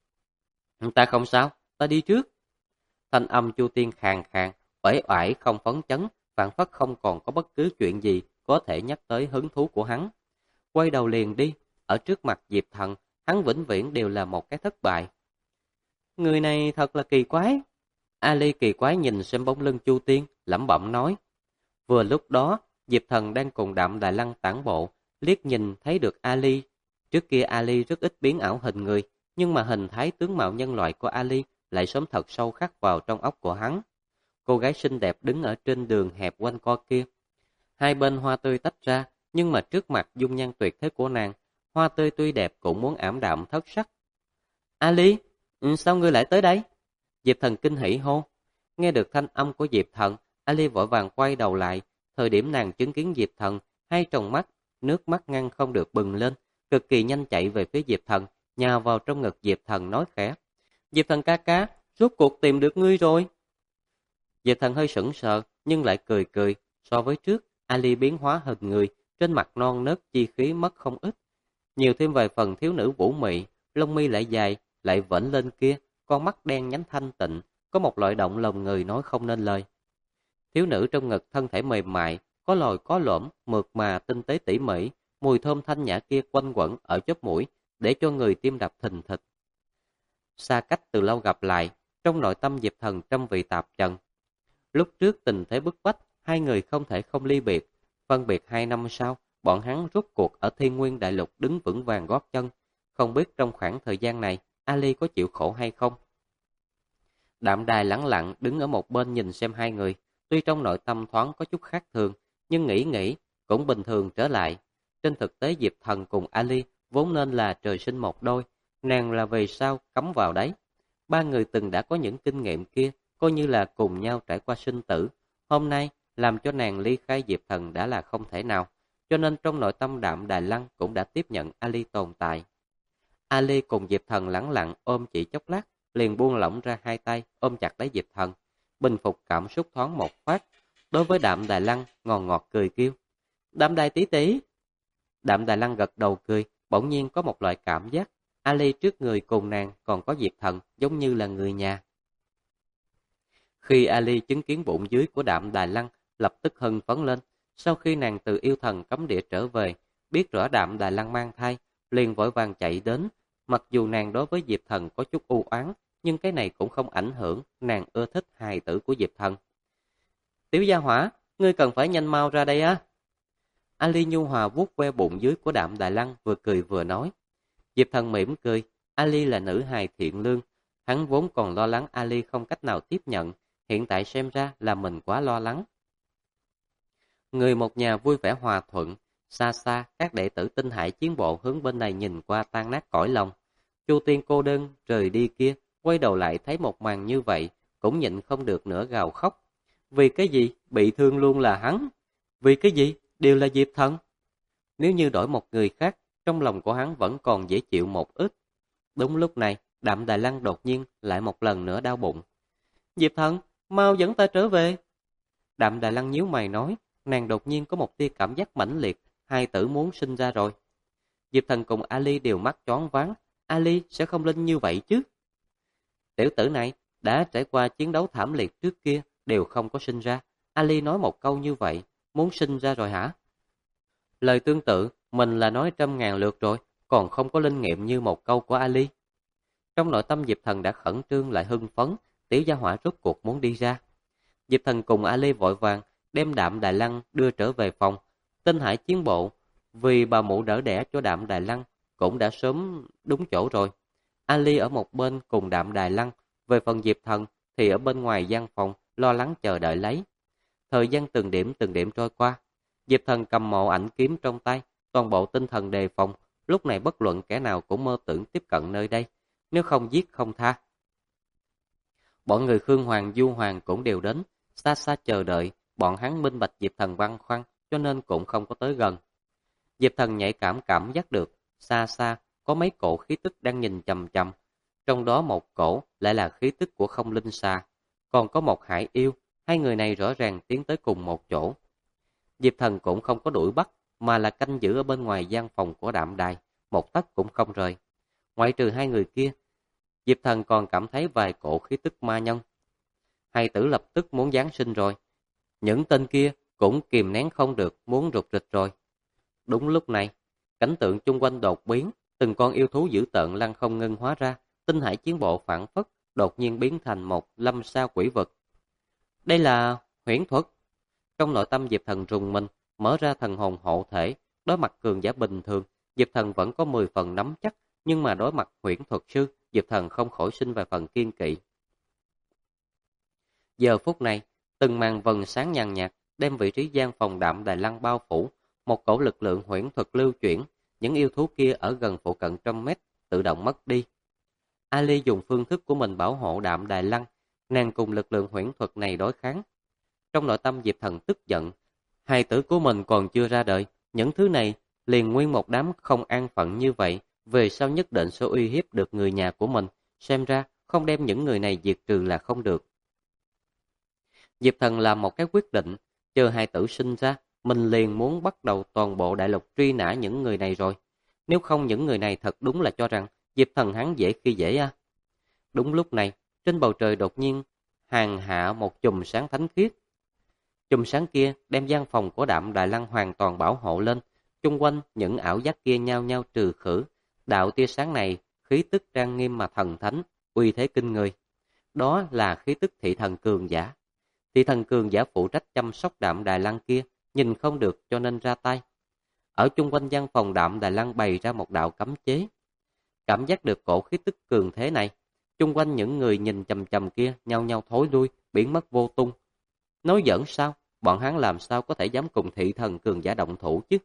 Ta không sao, ta đi trước. Thanh âm Chu Tiên khàn khàn, uể oải không phấn chấn, phảng phất không còn có bất cứ chuyện gì có thể nhắc tới hứng thú của hắn. Quay đầu liền đi, ở trước mặt Diệp Thần, hắn vĩnh viễn đều là một cái thất bại. Người này thật là kỳ quái. Ali kỳ quái nhìn xem bóng lưng Chu Tiên, lẩm bẩm nói. Vừa lúc đó, Diệp Thần đang cùng Đạm Đài Lăng tản bộ, liếc nhìn thấy được Ali. Trước kia Ali rất ít biến ảo hình người, nhưng mà hình thái tướng mạo nhân loại của Ali lại sớm thật sâu khắc vào trong óc của hắn. Cô gái xinh đẹp đứng ở trên đường hẹp quanh co kia. Hai bên hoa tươi tách ra, nhưng mà trước mặt dung nhan tuyệt thế của nàng, hoa tươi tuy đẹp cũng muốn ảm đạm thất sắc. Ali, sao ngươi lại tới đây? Diệp Thần kinh hỉ hô. Nghe được thanh âm của Diệp Thần, Ali vội vàng quay đầu lại. Thời điểm nàng chứng kiến Diệp Thần, hai tròng mắt, nước mắt ngăn không được bừng lên, cực kỳ nhanh chạy về phía Diệp Thần, nhào vào trong ngực Diệp Thần nói khẽ. Diệp Thần ca ca, rốt cuộc tìm được ngươi rồi. Diệp Thần hơi sững sờ, nhưng lại cười cười. So với trước, Ali biến hóa hình người, trên mặt non nớt chi khí mất không ít. Nhiều thêm vài phần thiếu nữ vũ mị, lông mi lại dài, lại vẫn lên kia, con mắt đen nhánh thanh tịnh, có một loại động lòng người nói không nên lời. Thiếu nữ trong ngực thân thể mềm mại, có lồi có lõm, mượt mà tinh tế tỉ mỉ, mùi thơm thanh nhã kia quanh quẩn ở chóp mũi, để cho người tim đập thình thịch. Xa cách từ lâu gặp lại, trong nội tâm Diệp Thần trăm vị tạp trần. Lúc trước tình thế bức bách, hai người không thể không ly biệt. Phân biệt 2 năm sau, bọn hắn rốt cuộc ở Thiên Nguyên Đại Lục đứng vững vàng gót chân. Không biết trong khoảng thời gian này, Ali có chịu khổ hay không? Đạm Đài lẳng lặng đứng ở một bên nhìn xem hai người. Tuy trong nội tâm thoáng có chút khác thường, nhưng nghĩ cũng bình thường trở lại. Trên thực tế Diệp Thần cùng Ali vốn nên là trời sinh một đôi, nàng là vì sao cắm vào đấy. Ba người từng đã có những kinh nghiệm kia, coi như là cùng nhau trải qua sinh tử. Hôm nay, làm cho nàng ly khai Diệp Thần đã là không thể nào, cho nên trong nội tâm Đạm Đài Lăng cũng đã tiếp nhận Ali tồn tại. Ali cùng Diệp Thần lẳng lặng ôm chỉ chốc lát, liền buông lỏng ra hai tay, ôm chặt lấy Diệp Thần, bình phục cảm xúc thoáng một phát. Đối với Đạm Đài Lăng, ngọt ngọt cười kêu, Đạm Đài tí tí. Đạm Đài Lăng gật đầu cười, bỗng nhiên có một loại cảm giác, Ali trước người cùng nàng còn có Diệp Thần giống như là người nhà. Khi Ali chứng kiến bụng dưới của Đạm Đài Lăng, lập tức hưng phấn lên. Sau khi nàng từ yêu thần cấm địa trở về, biết rõ Đạm Đài Lăng mang thai, liền vội vàng chạy đến. Mặc dù nàng đối với Diệp Thần có chút u oán, nhưng cái này cũng không ảnh hưởng nàng ưa thích hài tử của Diệp Thần. Tiểu gia hỏa, ngươi cần phải nhanh mau ra đây á. Ali nhu hòa vuốt ve bụng dưới của Đạm Đài Lăng, vừa cười vừa nói. Diệp Thần mỉm cười, Ali là nữ hài thiện lương, hắn vốn còn lo lắng Ali không cách nào tiếp nhận, hiện tại xem ra là mình quá lo lắng. Người một nhà vui vẻ hòa thuận, xa xa các đệ tử Tinh Hải chiến bộ hướng bên này nhìn qua tan nát cõi lòng. Chu Tiên cô đơn rời đi kia, quay đầu lại thấy một màn như vậy, cũng nhịn không được nữa gào khóc. Vì cái gì bị thương luôn là hắn? Vì cái gì đều là Diệp Thần? Nếu như đổi một người khác, trong lòng của hắn vẫn còn dễ chịu một ít. Đúng lúc này, Đạm Đài Lăng đột nhiên lại một lần nữa đau bụng. Diệp Thần, mau dẫn ta trở về. Đạm Đài Lăng nhíu mày nói, nàng đột nhiên có một tia cảm giác mãnh liệt, hai tử muốn sinh ra rồi. Diệp Thần cùng Ali đều mắt choáng váng, Ali sẽ không linh như vậy chứ. Tiểu tử này đã trải qua chiến đấu thảm liệt trước kia, đều không có sinh ra. Ali nói một câu như vậy, muốn sinh ra rồi hả? Lời tương tự, mình là nói 100.000 lượt rồi, còn không có linh nghiệm như một câu của Ali. Trong nội tâm Diệp Thần đã khẩn trương lại hưng phấn, tiểu gia hỏa rốt cuộc muốn đi ra. Diệp Thần cùng Ali vội vàng đem Đạm Đài Lăng đưa trở về phòng. Tinh Hải chiến bộ, vì bà mụ đỡ đẻ cho Đạm Đài Lăng, cũng đã sớm đúng chỗ rồi. Ali ở một bên cùng Đạm Đài Lăng, về phần Diệp Thần thì ở bên ngoài gian phòng, lo lắng chờ đợi lấy. Thời gian từng điểm trôi qua. Diệp Thần cầm mộ ảnh kiếm trong tay, toàn bộ tinh thần đề phòng, lúc này bất luận kẻ nào cũng mơ tưởng tiếp cận nơi đây, nếu không giết không tha. Bọn người Khương Hoàng, Du Hoàng cũng đều đến, xa xa chờ đợi, bọn hắn minh bạch Diệp Thần băn khoăn, cho nên cũng không có tới gần. Diệp Thần nhạy cảm giác được, xa xa có mấy cổ khí tức đang nhìn chằm chằm, trong đó một cổ lại là khí tức của Không Linh Xà, còn có một hải yêu, hai người này rõ ràng tiến tới cùng một chỗ. Diệp Thần cũng không có đuổi bắt, mà là canh giữ ở bên ngoài gian phòng của Đạm Đài, một tấc cũng không rời. Ngoại trừ hai người kia, Diệp Thần còn cảm thấy vài cổ khí tức ma nhân. Hai tử lập tức muốn giáng sinh rồi. Những tên kia cũng kìm nén không được, muốn rụt rịch rồi. Đúng lúc này, cảnh tượng chung quanh đột biến, từng con yêu thú dữ tợn lăng không ngưng hóa ra, Tinh Hải chiến bộ phản phất, đột nhiên biến thành một lâm sa quỷ vật. Đây là huyễn thuật. Trong nội tâm Diệp Thần rùng mình, mở ra thần hồn hộ thể, đối mặt cường giả bình thường, Diệp Thần vẫn có 10 phần nắm chắc, nhưng mà đối mặt huyễn thuật sư, Diệp Thần không khỏi sinh vài phần kiên kỵ. Giờ phút này, từng màn vầng sáng nhàn nhạt đem vị trí gian phòng Đạm Đài Lăng bao phủ, một cổ lực lượng huyễn thuật lưu chuyển, những yêu thú kia ở gần phụ cận 100 mét tự động mất đi. Ali dùng phương thức của mình bảo hộ Đạm Đài Lăng, nàng cùng lực lượng huyễn thuật này đối kháng. Trong nội tâm Diệp Thần tức giận, hai tử của mình còn chưa ra đời, những thứ này liền nguyên một đám không an phận như vậy, về sau nhất định sẽ uy hiếp được người nhà của mình, xem ra không đem những người này diệt trừ là không được. Diệp Thần làm một cái quyết định, chờ hai tử sinh ra, mình liền muốn bắt đầu toàn bộ đại lục truy nã những người này rồi. Nếu không những người này thật đúng là cho rằng Diệp Thần hắn dễ khi dễ à. Đúng lúc này, trên bầu trời đột nhiên hàng hạ một chùm sáng thánh khiết. Chùm sáng kia đem gian phòng của Đạm Đài Lăng hoàn toàn bảo hộ lên, chung quanh những ảo giác kia nhao nhao trừ khử. Đạo tia sáng này khí tức trang nghiêm mà thần thánh, uy thế kinh người. Đó là khí tức thị thần cường giả. Thị thần cường giả phụ trách chăm sóc Đạm Đài Lăng kia, nhìn không được cho nên ra tay. Ở chung quanh văn phòng Đạm Đài Lăng bày ra một đạo cấm chế. Cảm giác được cổ khí tức cường thế này, chung quanh những người nhìn chằm chằm kia nhao nhao thối lui, biến mất vô tung. Nói giỡn sao, bọn hắn làm sao có thể dám cùng thị thần cường giả động thủ chứ?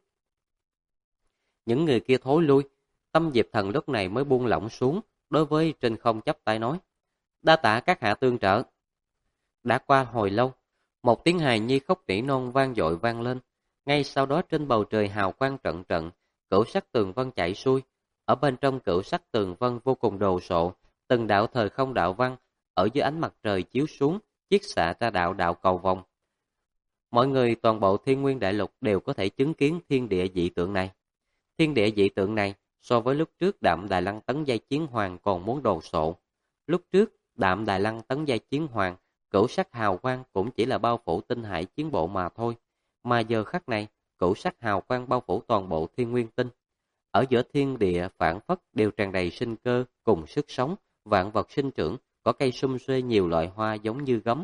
Những người kia thối lui, Tâm Diệp Thần lúc này mới buông lỏng xuống, đối với trên không chắp tay nói: "Đa tạ các hạ tương trợ." Đã qua hồi lâu, một tiếng hài nhi khóc nỉ non vang dội vang lên. Ngay sau đó trên bầu trời hào quang trận trận, cửu sắc tường vân chảy xuôi. Ở bên trong cửu sắc tường vân vô cùng đồ sộ, từng đạo thời không đạo văn ở dưới ánh mặt trời chiếu xuống, chiết xạ ra đạo đạo cầu vồng. Mọi người toàn bộ Thiên Nguyên Đại Lục đều có thể chứng kiến thiên địa dị tượng này. Thiên địa dị tượng này so với lúc trước Đạm Đài Lăng tấn giai chiến hoàng còn muốn đồ sộ. Lúc trước Đạm Đài Lăng tấn giai chiến hoàng, cửu sắc hào quang cũng chỉ là bao phủ tinh hải chiến bộ mà thôi, mà giờ khắc này, cửu sắc hào quang bao phủ toàn bộ Thiên Nguyên Tinh. Ở giữa thiên địa phảng phất đều tràn đầy sinh cơ cùng sức sống, vạn vật sinh trưởng, có cây sum xuê nhiều loại hoa giống như gấm.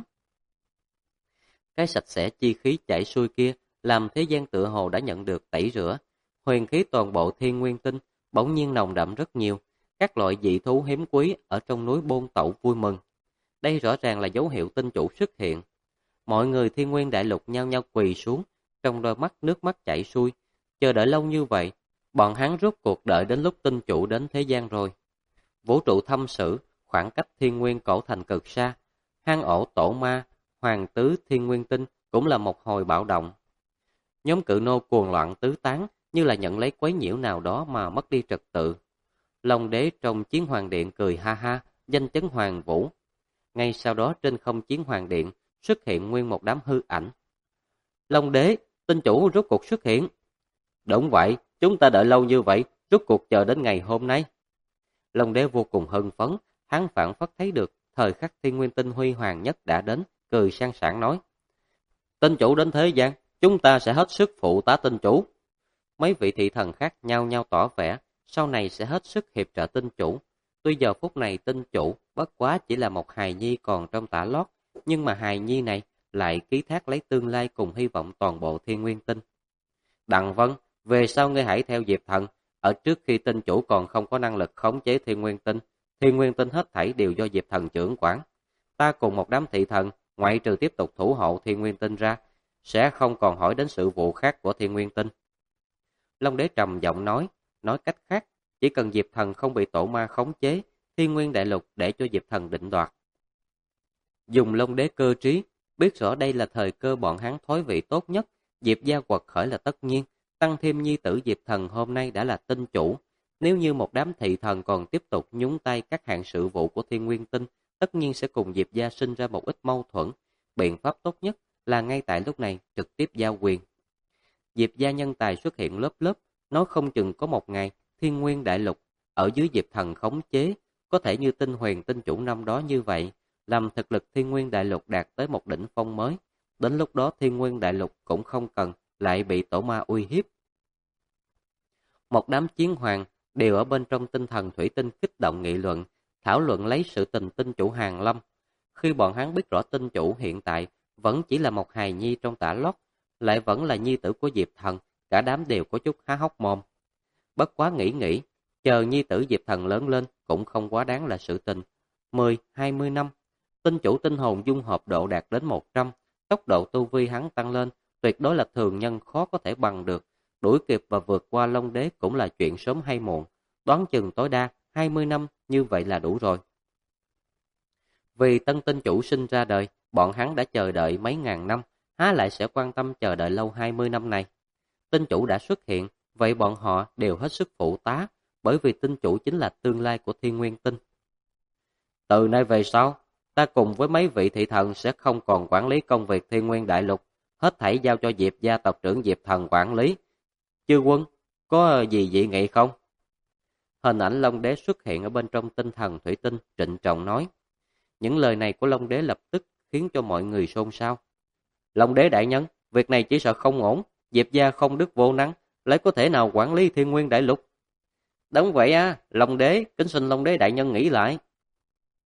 Cái sạch sẽ chi khí chảy xuôi kia làm thế gian tựa hồ đã nhận được tẩy rửa. Huyền khí toàn bộ Thiên Nguyên Tinh bỗng nhiên nồng đậm rất nhiều, các loại dị thú hiếm quý ở trong núi Bôn Tẩu vui mừng. Đây rõ ràng là dấu hiệu tinh chủ xuất hiện. Mọi người Thiên Nguyên Đại Lục nhao nhao quỳ xuống, trong đôi mắt nước mắt chảy xuôi. Chờ đợi lâu như vậy, bọn hắn rốt cuộc đợi đến lúc tinh chủ đến thế gian rồi. Vũ trụ thâm sử, khoảng cách Thiên Nguyên cổ thành cực xa. Hang ổ tổ ma, hoàng tứ Thiên Nguyên Tinh cũng là một hồi bạo động. Nhóm cự nô cuồng loạn tứ tán, như là nhận lấy quấy nhiễu nào đó mà mất đi trật tự. Long đế trong chiến hoàng điện cười ha ha, danh chấn hoàng vũ. Ngay sau đó trên không chiến hoàng điện xuất hiện nguyên một đám hư ảnh. Long đế, tinh chủ rốt cuộc xuất hiện. Đúng vậy, chúng ta đợi lâu như vậy, rốt cuộc chờ đến ngày hôm nay. Long đế vô cùng hưng phấn, hắn phảng phất thấy được thời khắc Thiên Nguyên Tinh huy hoàng nhất đã đến, cười sang sảng nói: Tinh chủ đến thế gian, chúng ta sẽ hết sức phụ tá tinh chủ. Mấy vị thị thần khác nhao nhao tỏ vẻ, sau này sẽ hết sức hiệp trợ tinh chủ. Tuy giờ phút này tinh chủ bất quá chỉ là một hài nhi còn trong tả lót, nhưng mà hài nhi này lại ký thác lấy tương lai cùng hy vọng toàn bộ Thiên Nguyên Tinh. Đặng Vân, về sau ngươi hãy theo Diệp Thần, ở trước khi tinh chủ còn không có năng lực khống chế Thiên Nguyên Tinh hết thảy đều do Diệp Thần trưởng quản. Ta cùng một đám thị thần, ngoại trừ tiếp tục thủ hộ Thiên Nguyên Tinh ra, sẽ không còn hỏi đến sự vụ khác của Thiên Nguyên Tinh. Long đế trầm giọng nói cách khác, chỉ cần Diệp Thần không bị tổ ma khống chế, Thiên Nguyên Đại Lục để cho Diệp Thần định đoạt. Dùng Long đế cơ trí, biết rõ đây là thời cơ bọn hắn thối vị tốt nhất, Diệp gia quật khởi là tất nhiên, tăng thêm nhi tử Diệp Thần hôm nay đã là tinh chủ. Nếu như một đám thị thần còn tiếp tục nhúng tay các hạng sự vụ của Thiên Nguyên Tinh, tất nhiên sẽ cùng Diệp gia sinh ra một ít mâu thuẫn. Biện pháp tốt nhất là ngay tại lúc này trực tiếp giao quyền. Diệp gia nhân tài xuất hiện lớp lớp, nói không chừng có một ngày Thiên Nguyên Đại Lục ở dưới Diệp Thần khống chế, có thể như Tinh Huyền tinh chủ năm đó như vậy, làm thực lực Thiên Nguyên Đại Lục đạt tới một đỉnh phong mới. Đến lúc đó Thiên Nguyên Đại Lục cũng không cần lại bị tổ ma uy hiếp. Một đám chiến hoàng đều ở bên trong tinh thần thủy tinh kích động nghị luận, thảo luận lấy sự tình tinh chủ Hàn Lâm. Khi bọn hắn biết rõ tinh chủ hiện tại vẫn chỉ là một hài nhi trong tả lót, lại vẫn là nhi tử của Diệp Thần, cả đám đều có chút há hốc mồm. Bất quá nghĩ, chờ nhi tử Diệp Thần lớn lên cũng không quá đáng là sự tình. 10-20 năm, tinh chủ tinh hồn dung hợp độ đạt đến 100, tốc độ tu vi hắn tăng lên, tuyệt đối là thường nhân khó có thể bằng được. Đuổi kịp và vượt qua Long đế cũng là chuyện sớm hay muộn, đoán chừng tối đa 20 năm như vậy là đủ rồi. Vì tân tinh chủ sinh ra đời, bọn hắn đã chờ đợi mấy ngàn năm, há lại sẽ quan tâm chờ đợi lâu 20 năm này. Tinh chủ đã xuất hiện, vậy bọn họ đều hết sức phụ tá, bởi vì tinh chủ chính là tương lai của Thiên Nguyên Tinh. Từ nay về sau, ta cùng với mấy vị thị thần sẽ không còn quản lý công việc Thiên Nguyên Đại Lục, hết thảy giao cho Diệp gia tộc trưởng Diệp Thần quản lý. Chư quân, có gì dị nghị không? Hình ảnh Long đế xuất hiện ở bên trong tinh thần thủy tinh, trịnh trọng nói. Những lời này của Long đế lập tức khiến cho mọi người xôn xao. Long đế đại nhân, việc này chỉ sợ không ổn, Diệp gia không đức vô năng, lại có thể nào quản lý Thiên Nguyên Đại Lục? Đúng vậy á, Long đế, kính xin Long đế đại nhân nghĩ lại.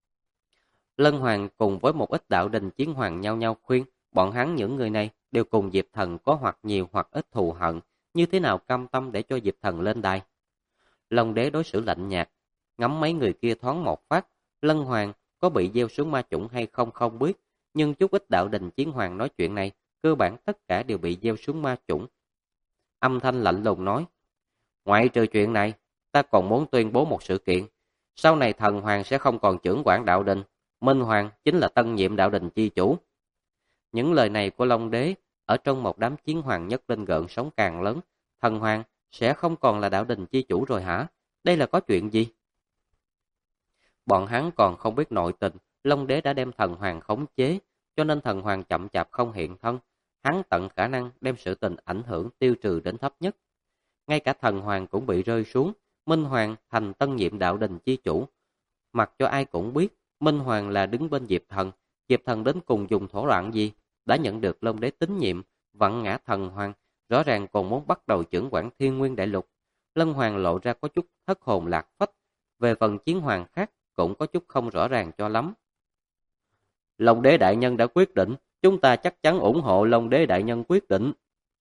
Lân Hoàng cùng với một ít đạo đình chiến hoàng nhau nhau khuyên, bọn hắn những người này đều cùng Diệp Thần có hoặc nhiều hoặc ít thù hận, như thế nào cam tâm để cho Diệp Thần lên đài. Long đế đối xử lạnh nhạt, ngắm mấy người kia thoáng một phát, Lân Hoàng có bị gieo xuống ma chủng hay không không biết, nhưng chút ít đạo đình chiến hoàng nói chuyện này, cơ bản tất cả đều bị gieo xuống ma chủng. Âm thanh lạnh lùng nói, ngoại trừ chuyện này, ta còn muốn tuyên bố một sự kiện. Sau này thần hoàng sẽ không còn trưởng quản đạo đình, Minh Hoàng chính là tân nhiệm đạo đình chi chủ. Những lời này của Long đế ở trong một đám chiến hoàng nhất lên gợn sóng càng lớn, thần hoàng sẽ không còn là đạo đình chi chủ rồi hả? Đây là có chuyện gì? Bọn hắn còn không biết nội tình, Long đế đã đem thần hoàng khống chế, cho nên thần hoàng chậm chạp không hiện thân. Hắn tận khả năng đem sự tình ảnh hưởng tiêu trừ đến thấp nhất. Ngay cả thần hoàng cũng bị rơi xuống, Minh Hoàng thành tân nhiệm đạo đình chi chủ. Mặc cho ai cũng biết, Minh Hoàng là đứng bên Diệp Thần đến cùng dùng thủ đoạn gì, đã nhận được Long đế tín nhiệm, vặn ngã thần hoàng, rõ ràng còn muốn bắt đầu trưởng quản Thiên Nguyên Đại Lục. Lân Hoàng lộ ra có chút thất hồn lạc phách, về phần chiến hoàng khác cũng có chút không rõ ràng cho lắm. Long đế đại nhân đã quyết định, chúng ta chắc chắn ủng hộ Long đế đại nhân quyết định.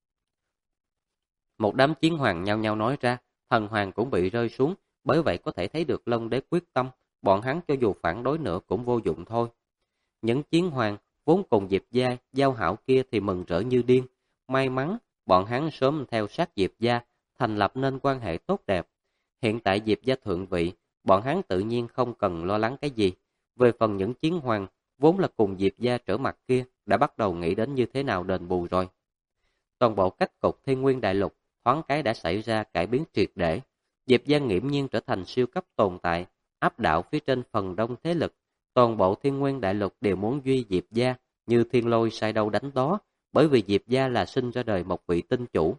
Một đám chiến hoàng nhau nhau nói ra, thần hoàng cũng bị rơi xuống, bởi vậy có thể thấy được Long đế quyết tâm, bọn hắn cho dù phản đối nữa cũng vô dụng thôi. Những chiến hoàng vốn cùng Diệp gia giao hảo kia thì mừng rỡ như điên, may mắn bọn hắn sớm theo sát Diệp gia, thành lập nên quan hệ tốt đẹp. Hiện tại Diệp gia thượng vị, bọn hắn tự nhiên không cần lo lắng cái gì. Về phần những chiến hoàng vốn là cùng Diệp gia trở mặt kia, đã bắt đầu nghĩ đến như thế nào đền bù rồi. Toàn bộ cách cục Thiên Nguyên Đại Lục thoáng cái đã xảy ra cải biến triệt để. Diệp gia nghiễm nhiên trở thành siêu cấp tồn tại, áp đảo phía trên phần đông thế lực. Toàn bộ Thiên Nguyên Đại Lục đều muốn duy Diệp gia, như thiên lôi sai đâu đánh đó, bởi vì Diệp gia là sinh ra đời một vị tinh chủ.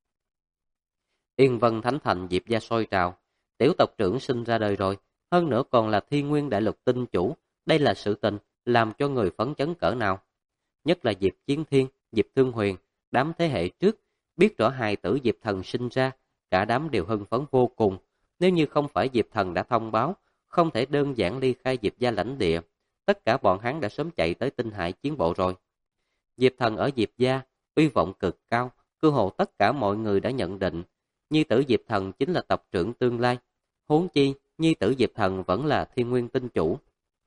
Yên Vân Thánh Thành Diệp gia sôi trào, tiểu tộc trưởng sinh ra đời rồi, hơn nữa còn là Thiên Nguyên Đại Lục tinh chủ, đây là sự tình làm cho người phấn chấn cỡ nào. Nhất là Diệp Chiến Thiên, Diệp Thương Huyền, đám thế hệ trước, biết rõ hài tử Diệp Thần sinh ra, cả đám đều hưng phấn vô cùng. Nếu như không phải Diệp Thần đã thông báo, không thể đơn giản ly khai Diệp gia lãnh địa, tất cả bọn hắn đã sớm chạy tới Tinh Hải chiến bộ rồi. Diệp Thần ở Diệp gia, uy vọng cực cao, cơ hồ tất cả mọi người đã nhận định, nhi tử Diệp Thần chính là tộc trưởng tương lai. Huống chi, nhi tử Diệp Thần vẫn là Thiên Nguyên tinh chủ.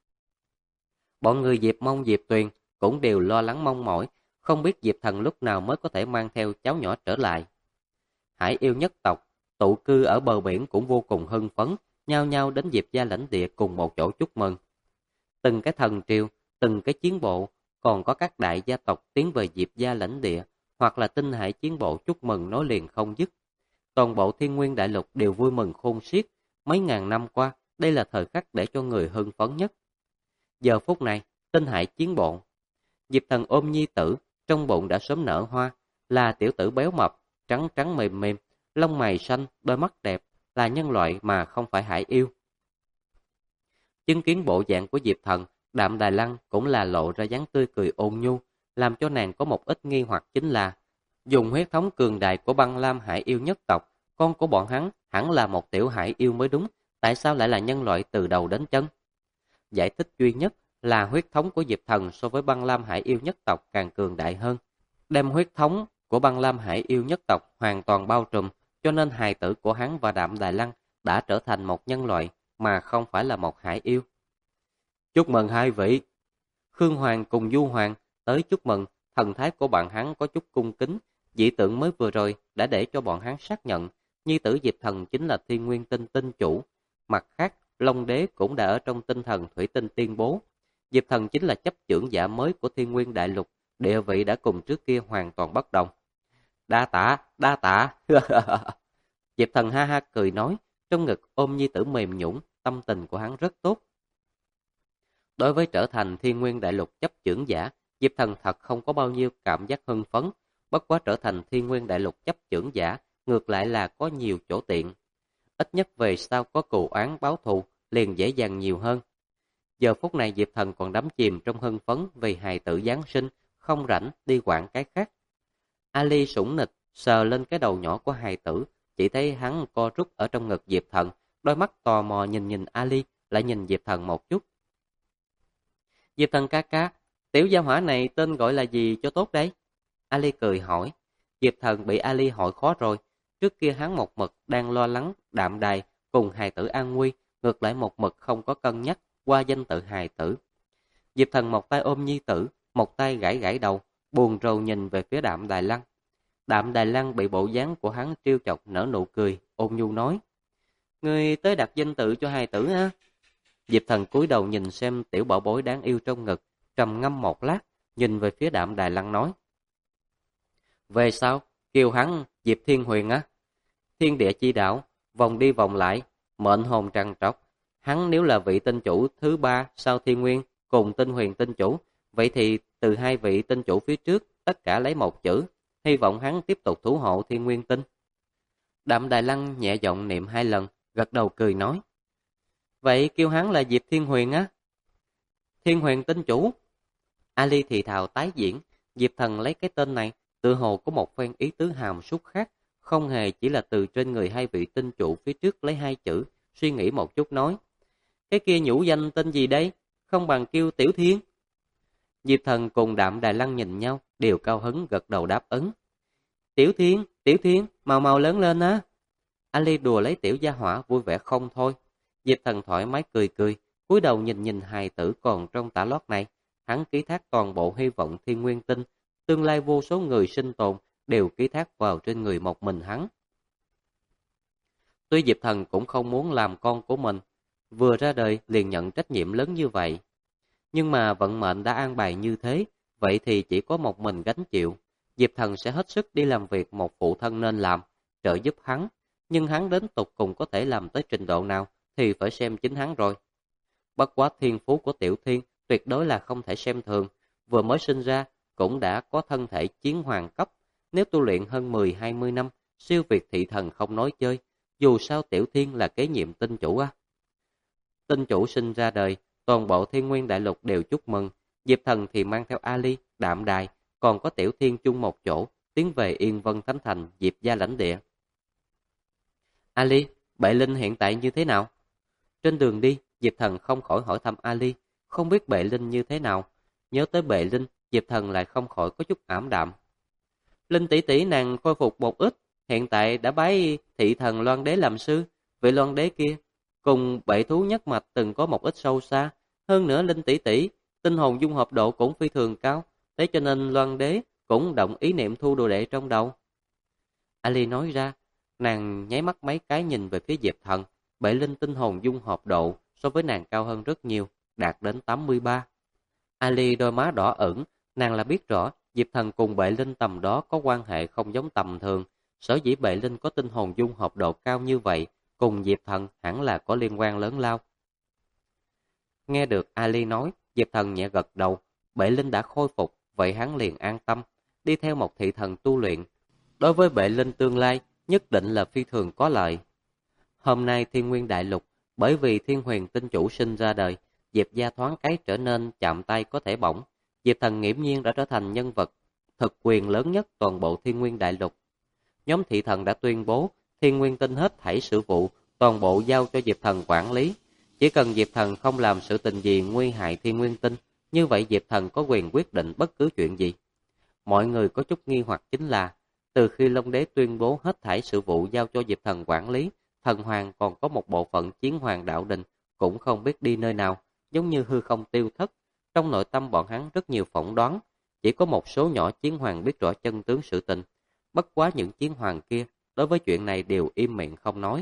Bọn người Diệp Mông Diệp Tuyền cũng đều lo lắng mong mỏi, không biết Diệp Thần lúc nào mới có thể mang theo cháu nhỏ trở lại. Hải yêu nhất tộc, tụ cư ở bờ biển cũng vô cùng hưng phấn, nhao nhao đến Diệp gia lãnh địa cùng một chỗ chúc mừng. Từng cái thần triều, từng cái chiến bộ, còn có các đại gia tộc tiến về Diệp gia lãnh địa, hoặc là Tinh Hải chiến bộ chúc mừng nối liền không dứt. Toàn bộ Thiên Nguyên Đại Lục đều vui mừng khôn xiết, mấy ngàn năm qua, đây là thời khắc để cho người hưng phấn nhất. Giờ phút này, Tinh Hải chiến bộ, Diệp Thần ôm nhi tử, trong bụng đã sớm nở hoa, là tiểu tử béo mập, trắng trắng mềm mềm, lông mày xanh, đôi mắt đẹp, là nhân loại mà không phải hải yêu. Chứng kiến bộ dạng của Diệp Thần, Đạm Đài Lăng cũng là lộ ra dáng tươi cười ôn nhu, làm cho nàng có một ít nghi hoặc chính là dùng huyết thống cường đại của Băng Lam hải yêu nhất tộc, con của bọn hắn hẳn là một tiểu hải yêu mới đúng, tại sao lại là nhân loại từ đầu đến chân? Giải thích duy nhất là huyết thống của Diệp Thần so với Băng Lam hải yêu nhất tộc càng cường đại hơn. Đem huyết thống của Băng Lam hải yêu nhất tộc hoàn toàn bao trùm, cho nên hài tử của hắn và Đạm Đài Lăng đã trở thành một nhân loại mà không phải là một hải yêu. Chúc mừng hai vị. Khương Hoàng cùng Du Hoàng tới chúc mừng, thần thái của bọn hắn có chút cung kính, dị tượng mới vừa rồi đã để cho bọn hắn xác nhận, nhi tử Diệp Thần chính là Thiên Nguyên tinh tinh chủ. Mặt khác, Long Đế cũng đã ở trong tinh thần thủy tinh tuyên bố, Diệp Thần chính là chấp trưởng giả mới của Thiên Nguyên Đại Lục, địa vị đã cùng trước kia hoàn toàn bất đồng. Đa tạ, đa tạ. Diệp Thần ha ha cười nói, trong ngực ôm nhi tử mềm nhũn, tâm tình của hắn rất tốt. Đối với trở thành Thiên Nguyên Đại Lục chấp trưởng giả, Diệp Thần thật không có bao nhiêu cảm giác hưng phấn, bất quá trở thành Thiên Nguyên Đại Lục chấp trưởng giả, ngược lại là có nhiều chỗ tiện. Ít nhất về sau có cừu oán báo thù, liền dễ dàng nhiều hơn. Giờ phút này Diệp Thần còn đắm chìm trong hưng phấn vì hài tử Giáng sinh, không rảnh đi quản cái khác. Ali sủng nịch sờ lên cái đầu nhỏ của hài tử, chỉ thấy hắn co rút ở trong ngực Diệp Thần, đôi mắt tò mò nhìn Ali, lại nhìn Diệp Thần một chút. Diệp Thần ca ca, tiểu gia hỏa này tên gọi là gì cho tốt đấy? Ali cười hỏi. Diệp Thần bị Ali hỏi khó rồi. Trước kia hắn một mực đang lo lắng đạm đài cùng hài tử an nguy, ngược lại một mực không có cân nhắc qua danh tự hài tử. Diệp Thần một tay ôm nhi tử, một tay gãi gãi đầu, buồn rầu nhìn về phía Đạm Đài Lăng. Đạm Đài Lăng bị bộ dáng của hắn trêu chọc nở nụ cười, ôn nhu nói. Ngươi tới đặt danh tự cho hài tử ha? Diệp Thần cúi đầu nhìn xem tiểu bảo bối đáng yêu trong ngực, trầm ngâm một lát, nhìn về phía Đạm Đài Lăng nói. Về sau, kêu hắn Diệp Thiên Huyền á. Thiên địa chi đạo, vòng đi vòng lại, mệnh hồn trằn trọc. Hắn nếu là vị tinh chủ thứ ba sau Thiên Nguyên cùng Tinh Huyền tinh chủ, vậy thì từ hai vị tinh chủ phía trước tất cả lấy một chữ, hy vọng hắn tiếp tục thủ hộ Thiên Nguyên tinh. Đạm Đài Lăng nhẹ giọng niệm 2 lần, gật đầu cười nói. Vậy kêu hắn là Diệp Thiên Huyền á. Thiên Huyền tinh chủ. Ali thì thào tái diễn, Diệp Thần lấy cái tên này, tự hồ có một phen ý tứ hàm súc khác, không hề chỉ là từ trên người hai vị tinh chủ phía trước lấy 2 chữ, suy nghĩ một chút nói. Cái kia nhũ danh tên gì đấy, không bằng kêu Tiểu Thiên. Diệp Thần cùng Đạm Đài Lăng nhìn nhau, đều cao hứng gật đầu đáp ứng. Tiểu Thiên, mau mau lớn lên á. Ali đùa lấy tiểu gia hỏa vui vẻ không thôi. Diệp Thần thoải mái cười cười, cúi đầu nhìn nhìn hài tử còn trong tã lót này, hắn ký thác toàn bộ hy vọng Thiên Nguyên tinh, tương lai vô số người sinh tồn đều ký thác vào trên người một mình hắn. Tuy Diệp Thần cũng không muốn làm con của mình, vừa ra đời liền nhận trách nhiệm lớn như vậy. Nhưng mà vận mệnh đã an bài như thế, vậy thì chỉ có một mình gánh chịu. Diệp Thần sẽ hết sức đi làm việc một phụ thân nên làm, trợ giúp hắn. Nhưng hắn đến tục cùng có thể làm tới trình độ nào thì phải xem chính hắn rồi. Bất quá thiên phú của Tiểu Thiên tuyệt đối là không thể xem thường. Vừa mới sinh ra cũng đã có thân thể chiến hoàng cấp. Nếu tu luyện hơn 10-20 năm, siêu việt thị thần không nói chơi. Dù sao Tiểu Thiên là kế nhiệm tinh chủ á. Tinh chủ sinh ra đời, toàn bộ Thiên Nguyên Đại Lục đều chúc mừng. Diệp Thần thì mang theo Ali, Đạm Đài, còn có Tiểu Thiên chung một chỗ, tiến về Yên Vân Thánh Thành, Diệp gia lãnh địa. Ali, Bệ Linh hiện tại như thế nào? Trên đường đi, Diệp Thần không khỏi hỏi thăm Ali, không biết Bệ Linh như thế nào. Nhớ tới Bệ Linh, Diệp Thần lại không khỏi có chút ảm đạm. Linh tỷ tỷ nàng khôi phục một ít, hiện tại đã bái thị thần Loan Đế làm sư. Vị Loan Đế kia, cùng Bệ Thú Nhất Mạch từng có một ít sâu xa. Hơn nữa Linh tỷ tỷ, tinh hồn dung hợp độ cũng phi thường cao, thế cho nên Loan Đế cũng động ý niệm thu đồ đệ trong đầu. Ali nói ra, nàng nháy mắt mấy cái nhìn về phía Diệp Thần. Bệ Linh tinh hồn dung hợp độ so với nàng cao hơn rất nhiều, đạt đến 83. Ali đôi má đỏ ửng, nàng là biết rõ Diệp Thần cùng Bệ Linh tầm đó có quan hệ không giống tầm thường. Sở dĩ Bệ Linh có tinh hồn dung hợp độ cao như vậy, cùng Diệp Thần hẳn là có liên quan lớn lao. Nghe được Ali nói, Diệp Thần nhẹ gật đầu, Bệ Linh đã khôi phục, vậy hắn liền an tâm, đi theo một thị thần tu luyện. Đối với Bệ Linh tương lai, nhất định là phi thường có lợi. Hôm nay Thiên Nguyên Đại Lục, bởi vì Thiên Huyền tinh chủ sinh ra đời, Diệp gia thoáng cái trở nên chạm tay có thể bỏng. Diệp Thần nghiễm nhiên đã trở thành nhân vật thực quyền lớn nhất toàn bộ Thiên Nguyên Đại Lục. Nhóm thị thần đã tuyên bố Thiên Nguyên tinh hết thảy sự vụ, toàn bộ giao cho Diệp Thần quản lý. Chỉ cần Diệp Thần không làm sự tình gì nguy hại Thiên Nguyên tinh, như vậy Diệp Thần có quyền quyết định bất cứ chuyện gì. Mọi người có chút nghi hoặc chính là, từ khi Long Đế tuyên bố hết thảy sự vụ giao cho Diệp Thần quản lý, Thần Hoàng còn có một bộ phận chiến hoàng đạo đình cũng không biết đi nơi nào, giống như hư không tiêu thất. Trong nội tâm bọn hắn rất nhiều phỏng đoán, chỉ có một số nhỏ chiến hoàng biết rõ chân tướng sự tình. Bất quá những chiến hoàng kia, đối với chuyện này đều im miệng không nói.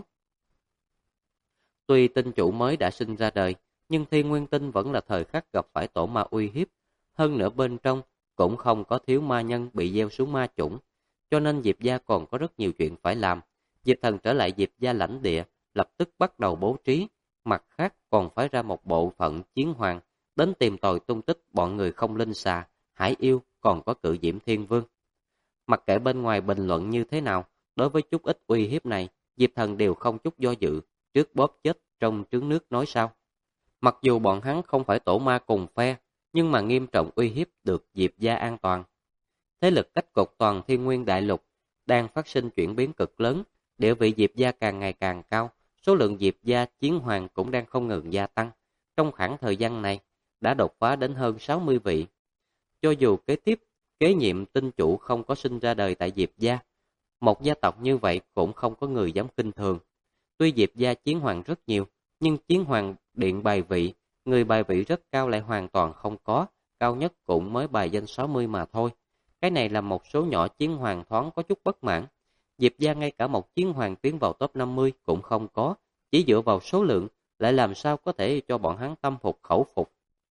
Tuy tinh chủ mới đã sinh ra đời, nhưng Thiên Nguyên Tinh vẫn là thời khắc gặp phải tổ ma uy hiếp. Hơn nữa bên trong cũng không có thiếu ma nhân bị gieo xuống ma chủng, cho nên Diệp gia còn có rất nhiều chuyện phải làm. Diệp Thần trở lại Diệp gia lãnh địa, lập tức bắt đầu bố trí, mặt khác còn phải ra một bộ phận chiến hoàng, đến tìm tòi tung tích bọn người không linh xà, hải yêu, còn có cự diễm thiên vương. Mặc kệ bên ngoài bình luận như thế nào, đối với chút ít uy hiếp này, Diệp Thần đều không chút do dự, trước bóp chết trong trứng nước nói sao. Mặc dù bọn hắn không phải tổ ma cùng phe, nhưng mà nghiêm trọng uy hiếp được Diệp gia an toàn. Thế lực cách cục toàn Thiên Nguyên Đại Lục đang phát sinh chuyển biến cực lớn, địa vị Diệp gia càng ngày càng cao, số lượng Diệp gia chiến hoàng cũng đang không ngừng gia tăng. Trong khoảng thời gian này, đã đột phá đến hơn 60 vị. Cho dù kế nhiệm tinh chủ không có sinh ra đời tại Diệp gia, một gia tộc như vậy cũng không có người dám khinh thường. Tuy Diệp gia chiến hoàng rất nhiều, nhưng chiến hoàng điện bài vị, người bài vị rất cao lại hoàn toàn không có, cao nhất cũng mới bài danh 60 mà thôi. Cái này làm một số nhỏ chiến hoàng thoáng có chút bất mãn. Diệp gia ngay cả một chiến hoàng tiến vào top 50 cũng không có, chỉ dựa vào số lượng, lại làm sao có thể cho bọn hắn tâm phục khẩu phục.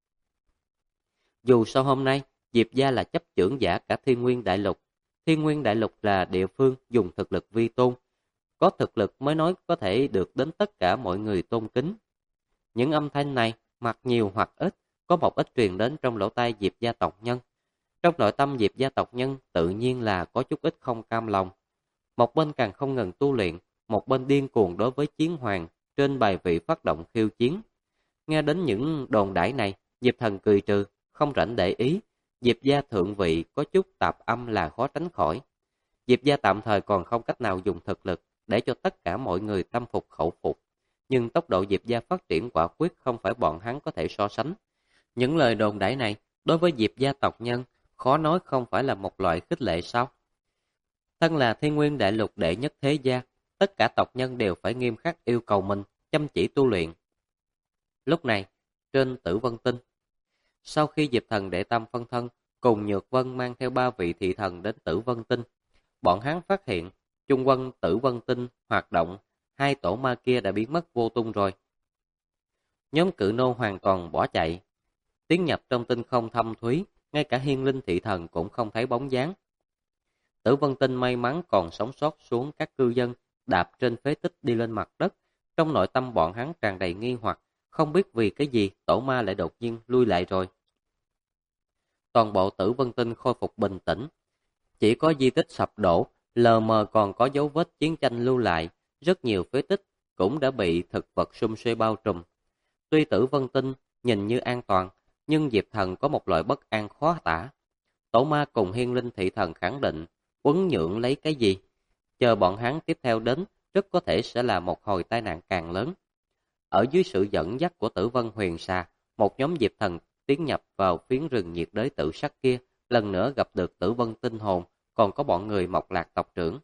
Dù sau hôm nay, Diệp gia là chấp chưởng giả cả Thiên Nguyên Đại Lục. Thiên Nguyên Đại Lục là địa phương dùng thực lực vi tôn. Có thực lực mới nói có thể được đến tất cả mọi người tôn kính. Những âm thanh này, hoặc nhiều hoặc ít, có một ít truyền đến trong lỗ tai Diệp gia tộc nhân. Trong nội tâm Diệp gia tộc nhân tự nhiên là có chút ít không cam lòng. Một bên càng không ngừng tu luyện, một bên điên cuồng đối với chiến hoàng, trên bài vị phát động khiêu chiến. Nghe đến những đồn đãi này, Diệp Thần cười trừ, không rảnh để ý. Diệp gia thượng vị có chút tạp âm là khó tránh khỏi. Diệp gia tạm thời còn không cách nào dùng thực lực để cho tất cả mọi người tâm phục khẩu phục. Nhưng tốc độ Diệp gia phát triển quả quyết không phải bọn hắn có thể so sánh. Những lời đồn đãi này, đối với Diệp gia tộc nhân, khó nói không phải là một loại khích lệ sao? Thân là Thiên Nguyên Đại Lục đệ nhất thế gia, tất cả tộc nhân đều phải nghiêm khắc yêu cầu mình, chăm chỉ tu luyện. Lúc này, trên Tử Vân Tinh, sau khi Diệp Thần đệ tam phân thân, cùng Nhược Vân mang theo 3 vị thị thần đến Tử Vân Tinh, bọn hắn phát hiện, chung quanh Tử Vân Tinh hoạt động, 2 tổ ma kia đã biến mất vô tung rồi. Nhóm cự nô hoàn toàn bỏ chạy, tiến nhập trong tinh không thâm thúy, ngay cả Hiên Linh thị thần cũng không thấy bóng dáng. Tử Vân Tinh may mắn còn sống sót xuống các cư dân, đạp trên phế tích đi lên mặt đất. Trong nội tâm bọn hắn tràn đầy nghi hoặc, không biết vì cái gì tổ ma lại đột nhiên lui lại rồi. Toàn bộ Tử Vân Tinh khôi phục bình tĩnh. Chỉ có di tích sập đổ, lờ mờ còn có dấu vết chiến tranh lưu lại, rất nhiều phế tích cũng đã bị thực vật sum suê bao trùm. Tuy Tử Vân Tinh nhìn như an toàn, nhưng Diệp Thần có một loại bất an khó tả. Tổ ma cùng Hiên Linh thị thần khẳng định uốn nhượng lấy cái gì. Chờ bọn hắn tiếp theo đến, rất có thể sẽ là một hồi tai nạn càng lớn. Ở dưới sự dẫn dắt của Tử Vân Huyền Xà, một nhóm Diệp Thần tiến nhập vào phiến rừng nhiệt đới tự sắc kia, lần nữa gặp được Tử Vân Tinh Hồn, còn có bọn người Mộc Lạc tộc trưởng.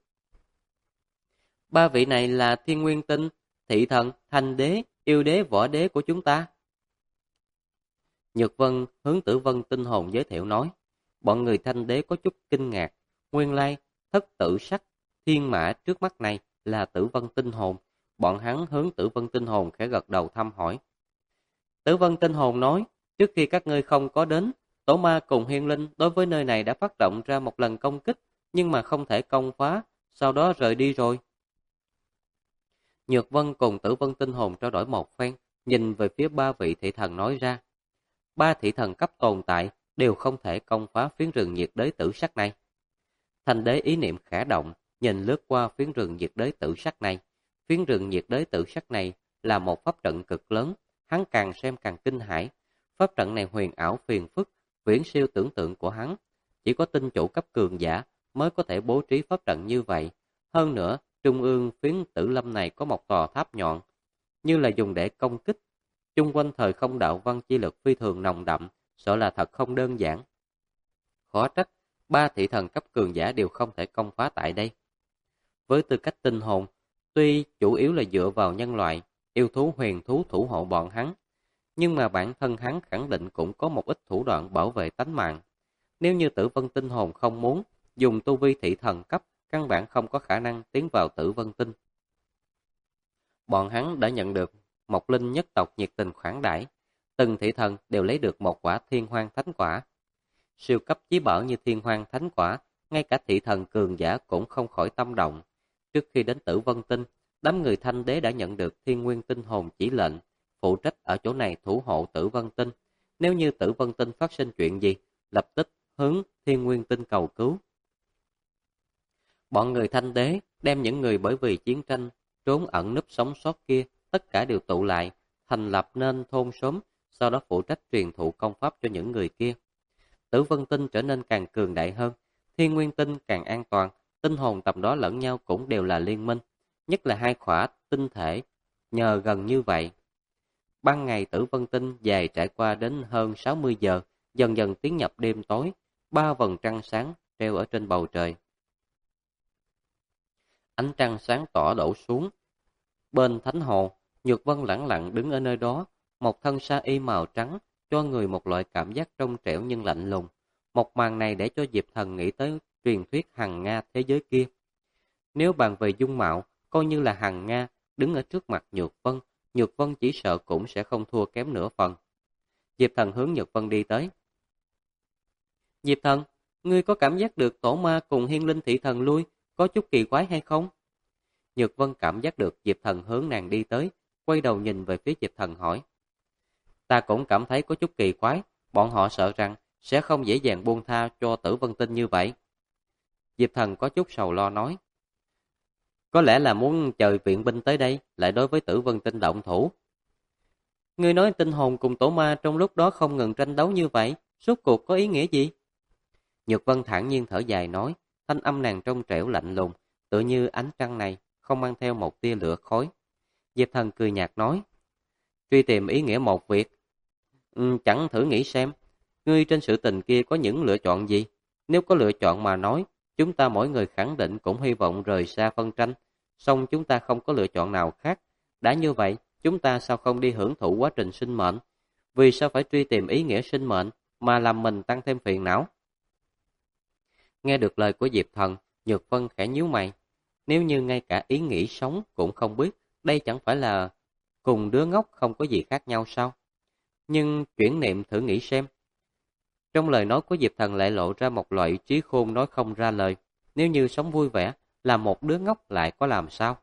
3 vị này là Thiên Nguyên Tinh, Thị Thần, Thanh Đế, Yêu Đế, Võ Đế của chúng ta. Nhược Vân hướng Tử Vân Tinh Hồn giới thiệu nói. Bọn người Thanh Đế có chút kinh ngạc. Nguyên lai, thất tử sắc, thiên mã trước mắt này là Tử Vân Tinh Hồn. Bọn hắn hướng Tử Vân Tinh Hồn khẽ gật đầu thăm hỏi. Tử Vân Tinh Hồn nói, trước khi các ngươi không có đến, Tổ Ma cùng Hiên Linh đối với nơi này đã phát động ra một lần công kích, nhưng mà không thể công phá, sau đó rời đi rồi. Nhược Vân cùng Tử Vân Tinh Hồn trao đổi một phen, nhìn về phía 3 vị thị thần nói ra. 3 thị thần cấp tồn tại đều không thể công phá phiến rừng nhiệt đới tử sắc này. Thanh Đế ý niệm khẽ động, nhìn lướt qua phiến rừng nhiệt đới tử sắc này. Phiến rừng nhiệt đới tử sắc này là một pháp trận cực lớn, hắn càng xem càng kinh hãi. Pháp trận này huyền ảo phiền phức, viễn siêu tưởng tượng của hắn. Chỉ có tinh chủ cấp cường giả mới có thể bố trí pháp trận như vậy. Hơn nữa, trung ương phiến tử lâm này có một tòa tháp nhọn, như là dùng để công kích. Chung quanh thời không đạo văn chi lực phi thường nồng đậm, sợ là thật không đơn giản. Khó trách, 3 thị thần cấp cường giả đều không thể công phá tại đây. Với tư cách tinh hồn, tuy chủ yếu là dựa vào nhân loại, yêu thú huyền thú thủ hộ bọn hắn, nhưng mà bản thân hắn khẳng định cũng có một ít thủ đoạn bảo vệ tánh mạng. Nếu như Tử Vân Tinh Hồn không muốn, dùng tu vi thị thần cấp, căn bản không có khả năng tiến vào Tử Vân Tinh. Bọn hắn đã nhận được một linh nhất tộc nhiệt tình khoản đãi, từng thị thần đều lấy được một quả thiên hoang thánh quả. Siêu cấp chí bảo như thiên hoang thánh quả, ngay cả thị thần cường giả cũng không khỏi tâm động. Trước khi đến Tử Vân Tinh, đám người Thanh Đế đã nhận được Thiên Nguyên Tinh Hồn chỉ lệnh, phụ trách ở chỗ này thủ hộ Tử Vân Tinh. Nếu như Tử Vân Tinh phát sinh chuyện gì, lập tức hướng Thiên Nguyên Tinh cầu cứu. Bọn người Thanh Đế đem những người bởi vì chiến tranh trốn ẩn núp sống sót kia tất cả đều tụ lại, thành lập nên thôn xóm, sau đó phụ trách truyền thụ công pháp cho những người kia. Tử Vân Tinh trở nên càng cường đại hơn, Thiên Nguyên Tinh càng an toàn, tinh hồn tầm đó lẫn nhau cũng đều là liên minh, nhất là 2 khỏa tinh thể, nhờ gần như vậy. Ban ngày tử vân tinh dài trải qua đến hơn 60 giờ, dần dần tiến nhập đêm tối, 3 vầng trăng sáng treo ở trên bầu trời. Ánh trăng sáng tỏ đổ xuống. Bên thánh hồ, Nhược Vân lẳng lặng đứng ở nơi đó, một thân sa y màu trắng, cho người một loại cảm giác trong trẻo nhưng lạnh lùng. Một màn này để cho Diệp Thần nghĩ tới truyền thuyết Hằng Nga thế giới kia. Nếu bàn về dung mạo, coi như là Hằng Nga đứng ở trước mặt Nhược Vân chỉ sợ cũng sẽ không thua kém nửa phần. Diệp Thần hướng Nhược Vân đi tới. Diệp Thần, ngươi có cảm giác được tổ ma cùng hiên linh thị thần lui, có chút kỳ quái hay không? Nhược Vân cảm giác được Diệp Thần hướng nàng đi tới, quay đầu nhìn về phía Diệp Thần hỏi. Ta cũng cảm thấy có chút kỳ quái, bọn họ sợ rằng sẽ không dễ dàng buông tha cho Tử Vân Tinh như vậy. Diệp Thần có chút sầu lo nói. Có lẽ là muốn chờ viện binh tới đây, lại đối với Tử Vân Tinh động thủ. Ngươi nói tinh hồn cùng tổ ma trong lúc đó không ngừng tranh đấu như vậy, rốt cuộc có ý nghĩa gì? Nhược Vân thản nhiên thở dài nói, thanh âm nàng trong trẻo lạnh lùng, tựa như ánh trăng này, không mang theo một tia lửa khói. Diệp Thần cười nhạt nói, truy tìm ý nghĩa một việc. Chẳng thử nghĩ xem, ngươi trên sự tình kia có những lựa chọn gì? Nếu có lựa chọn mà nói, chúng ta mỗi người khẳng định cũng hy vọng rời xa phân tranh, song chúng ta không có lựa chọn nào khác. Đã như vậy, chúng ta sao không đi hưởng thụ quá trình sinh mệnh? Vì sao phải truy tìm ý nghĩa sinh mệnh mà làm mình tăng thêm phiền não? Nghe được lời của Diệp Thần, Nhược Vân khẽ nhíu mày. Nếu như ngay cả ý nghĩ sống cũng không biết, đây chẳng phải là cùng đứa ngốc không có gì khác nhau sao? Nhưng chuyển niệm thử nghĩ xem. Trong lời nói của Diệp Thần lại lộ ra một loại trí khôn nói không ra lời. Nếu như sống vui vẻ, là một đứa ngốc lại có làm sao?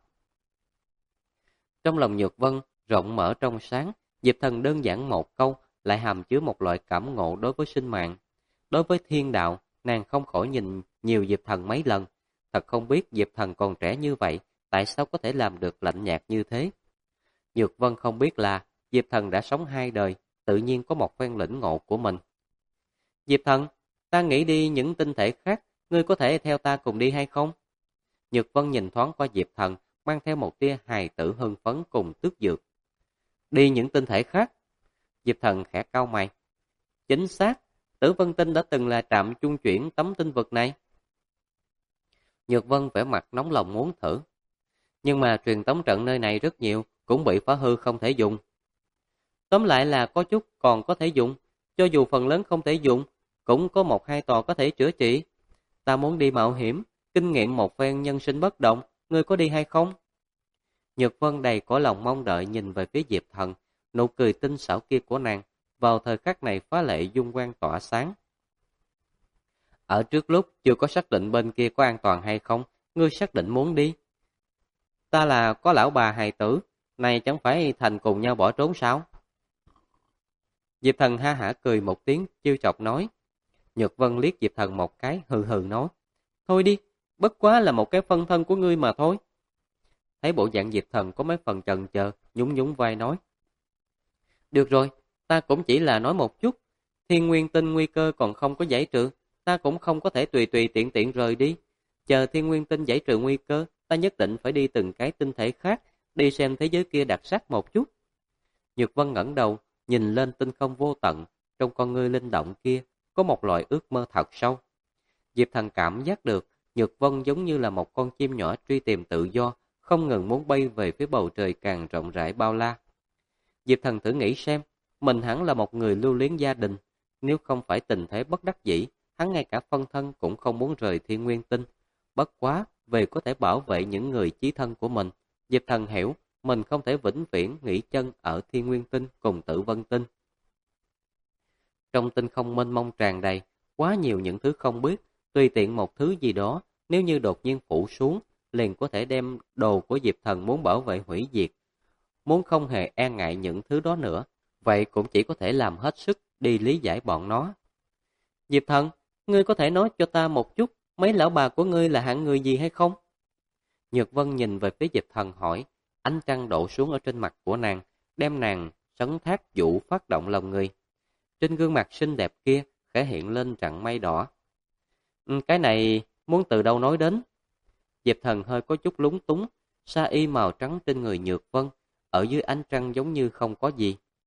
Trong lòng Nhược Vân, rộng mở trong sáng, Diệp Thần đơn giản một câu, lại hàm chứa một loại cảm ngộ đối với sinh mạng. Đối với thiên đạo, nàng không khỏi nhìn nhiều Diệp Thần mấy lần. Thật không biết Diệp Thần còn trẻ như vậy, tại sao có thể làm được lạnh nhạt như thế? Nhược Vân không biết là, Diệp Thần đã sống 2 đời, tự nhiên có một phen lĩnh ngộ của mình. Diệp Thần, ta nghĩ đi những tinh thể khác, ngươi có thể theo ta cùng đi hay không? Nhược Vân nhìn thoáng qua Diệp Thần, mang theo một tia hài tử hưng phấn cùng tước dược. Đi những tinh thể khác? Diệp Thần khẽ cau mày. Chính xác, Tử Vân Tinh đã từng là trạm trung chuyển tấm tinh vực này. Nhược Vân vẻ mặt nóng lòng muốn thử. Nhưng mà truyền tống trận nơi này rất nhiều, cũng bị phá hư không thể dùng. Tóm lại là có chút còn có thể dùng, cho dù phần lớn không thể dùng, cũng có 1-2 tòa có thể chữa trị. Ta muốn đi mạo hiểm, kinh nghiệm một phen nhân sinh bất động, ngươi có đi hay không? Nhược Vân đầy cõi lòng mong đợi nhìn về phía Diệp Thần, nụ cười tinh xảo kia của nàng, vào thời khắc này phá lệ dung quang tỏa sáng. Ở trước lúc chưa có xác định bên kia có an toàn hay không, ngươi xác định muốn đi. Ta là có lão bà hài tử, này chẳng phải thành cùng nhau bỏ trốn sao? Diệp Thần ha hả cười một tiếng, chiêu chọc nói. Nhược Vân liếc Diệp Thần một cái, hừ hừ nói. Thôi đi, bất quá là một cái phân thân của ngươi mà thôi. Thấy bộ dạng Diệp Thần có mấy phần chần chờ, nhún nhún vai nói. Được rồi, ta cũng chỉ là nói một chút. Thiên Nguyên Tinh nguy cơ còn không có giải trừ, ta cũng không có thể tùy tùy tiện tiện rời đi. Chờ Thiên Nguyên Tinh giải trừ nguy cơ, ta nhất định phải đi từng cái tinh thể khác, đi xem thế giới kia đặc sắc một chút. Nhược Vân ngẩng đầu, nhìn lên tinh không vô tận, trong con ngươi linh động kia, có một loại ước mơ thật sâu. Diệp Thần cảm giác được, Nhược Vân giống như là một con chim nhỏ truy tìm tự do, không ngừng muốn bay về phía bầu trời càng rộng rãi bao la. Diệp Thần thử nghĩ xem, mình hẳn là một người lưu luyến gia đình, nếu không phải tình thế bất đắc dĩ, hắn ngay cả phân thân cũng không muốn rời Thiên Nguyên Tinh. Bất quá, vì có thể bảo vệ những người chí thân của mình, Diệp Thần hiểu, mình không thể vĩnh viễn nghỉ chân ở Thiên Nguyên Tinh cùng Tử Vân Tinh. Trong tinh không mênh mông tràn đầy, quá nhiều những thứ không biết, tùy tiện một thứ gì đó, nếu như đột nhiên phủ xuống, liền có thể đem đồ của Diệp Thần muốn bảo vệ hủy diệt. Muốn không hề e ngại những thứ đó nữa, vậy cũng chỉ có thể làm hết sức đi lý giải bọn nó. Diệp Thần, ngươi có thể nói cho ta một chút, mấy lão bà của ngươi là hạng người gì hay không? Nhược Vân nhìn về phía Diệp Thần hỏi, ánh trăng đổ xuống ở trên mặt của nàng, đem nàng sấn thác vũ phát động lòng người. Trên gương mặt xinh đẹp kia khẽ hiện lên trận mây đỏ. Cái này muốn từ đâu nói đến? Diệp Thần hơi có chút lúng túng, sa y màu trắng trên người Nhược Vân, ở dưới ánh trăng giống như không có gì,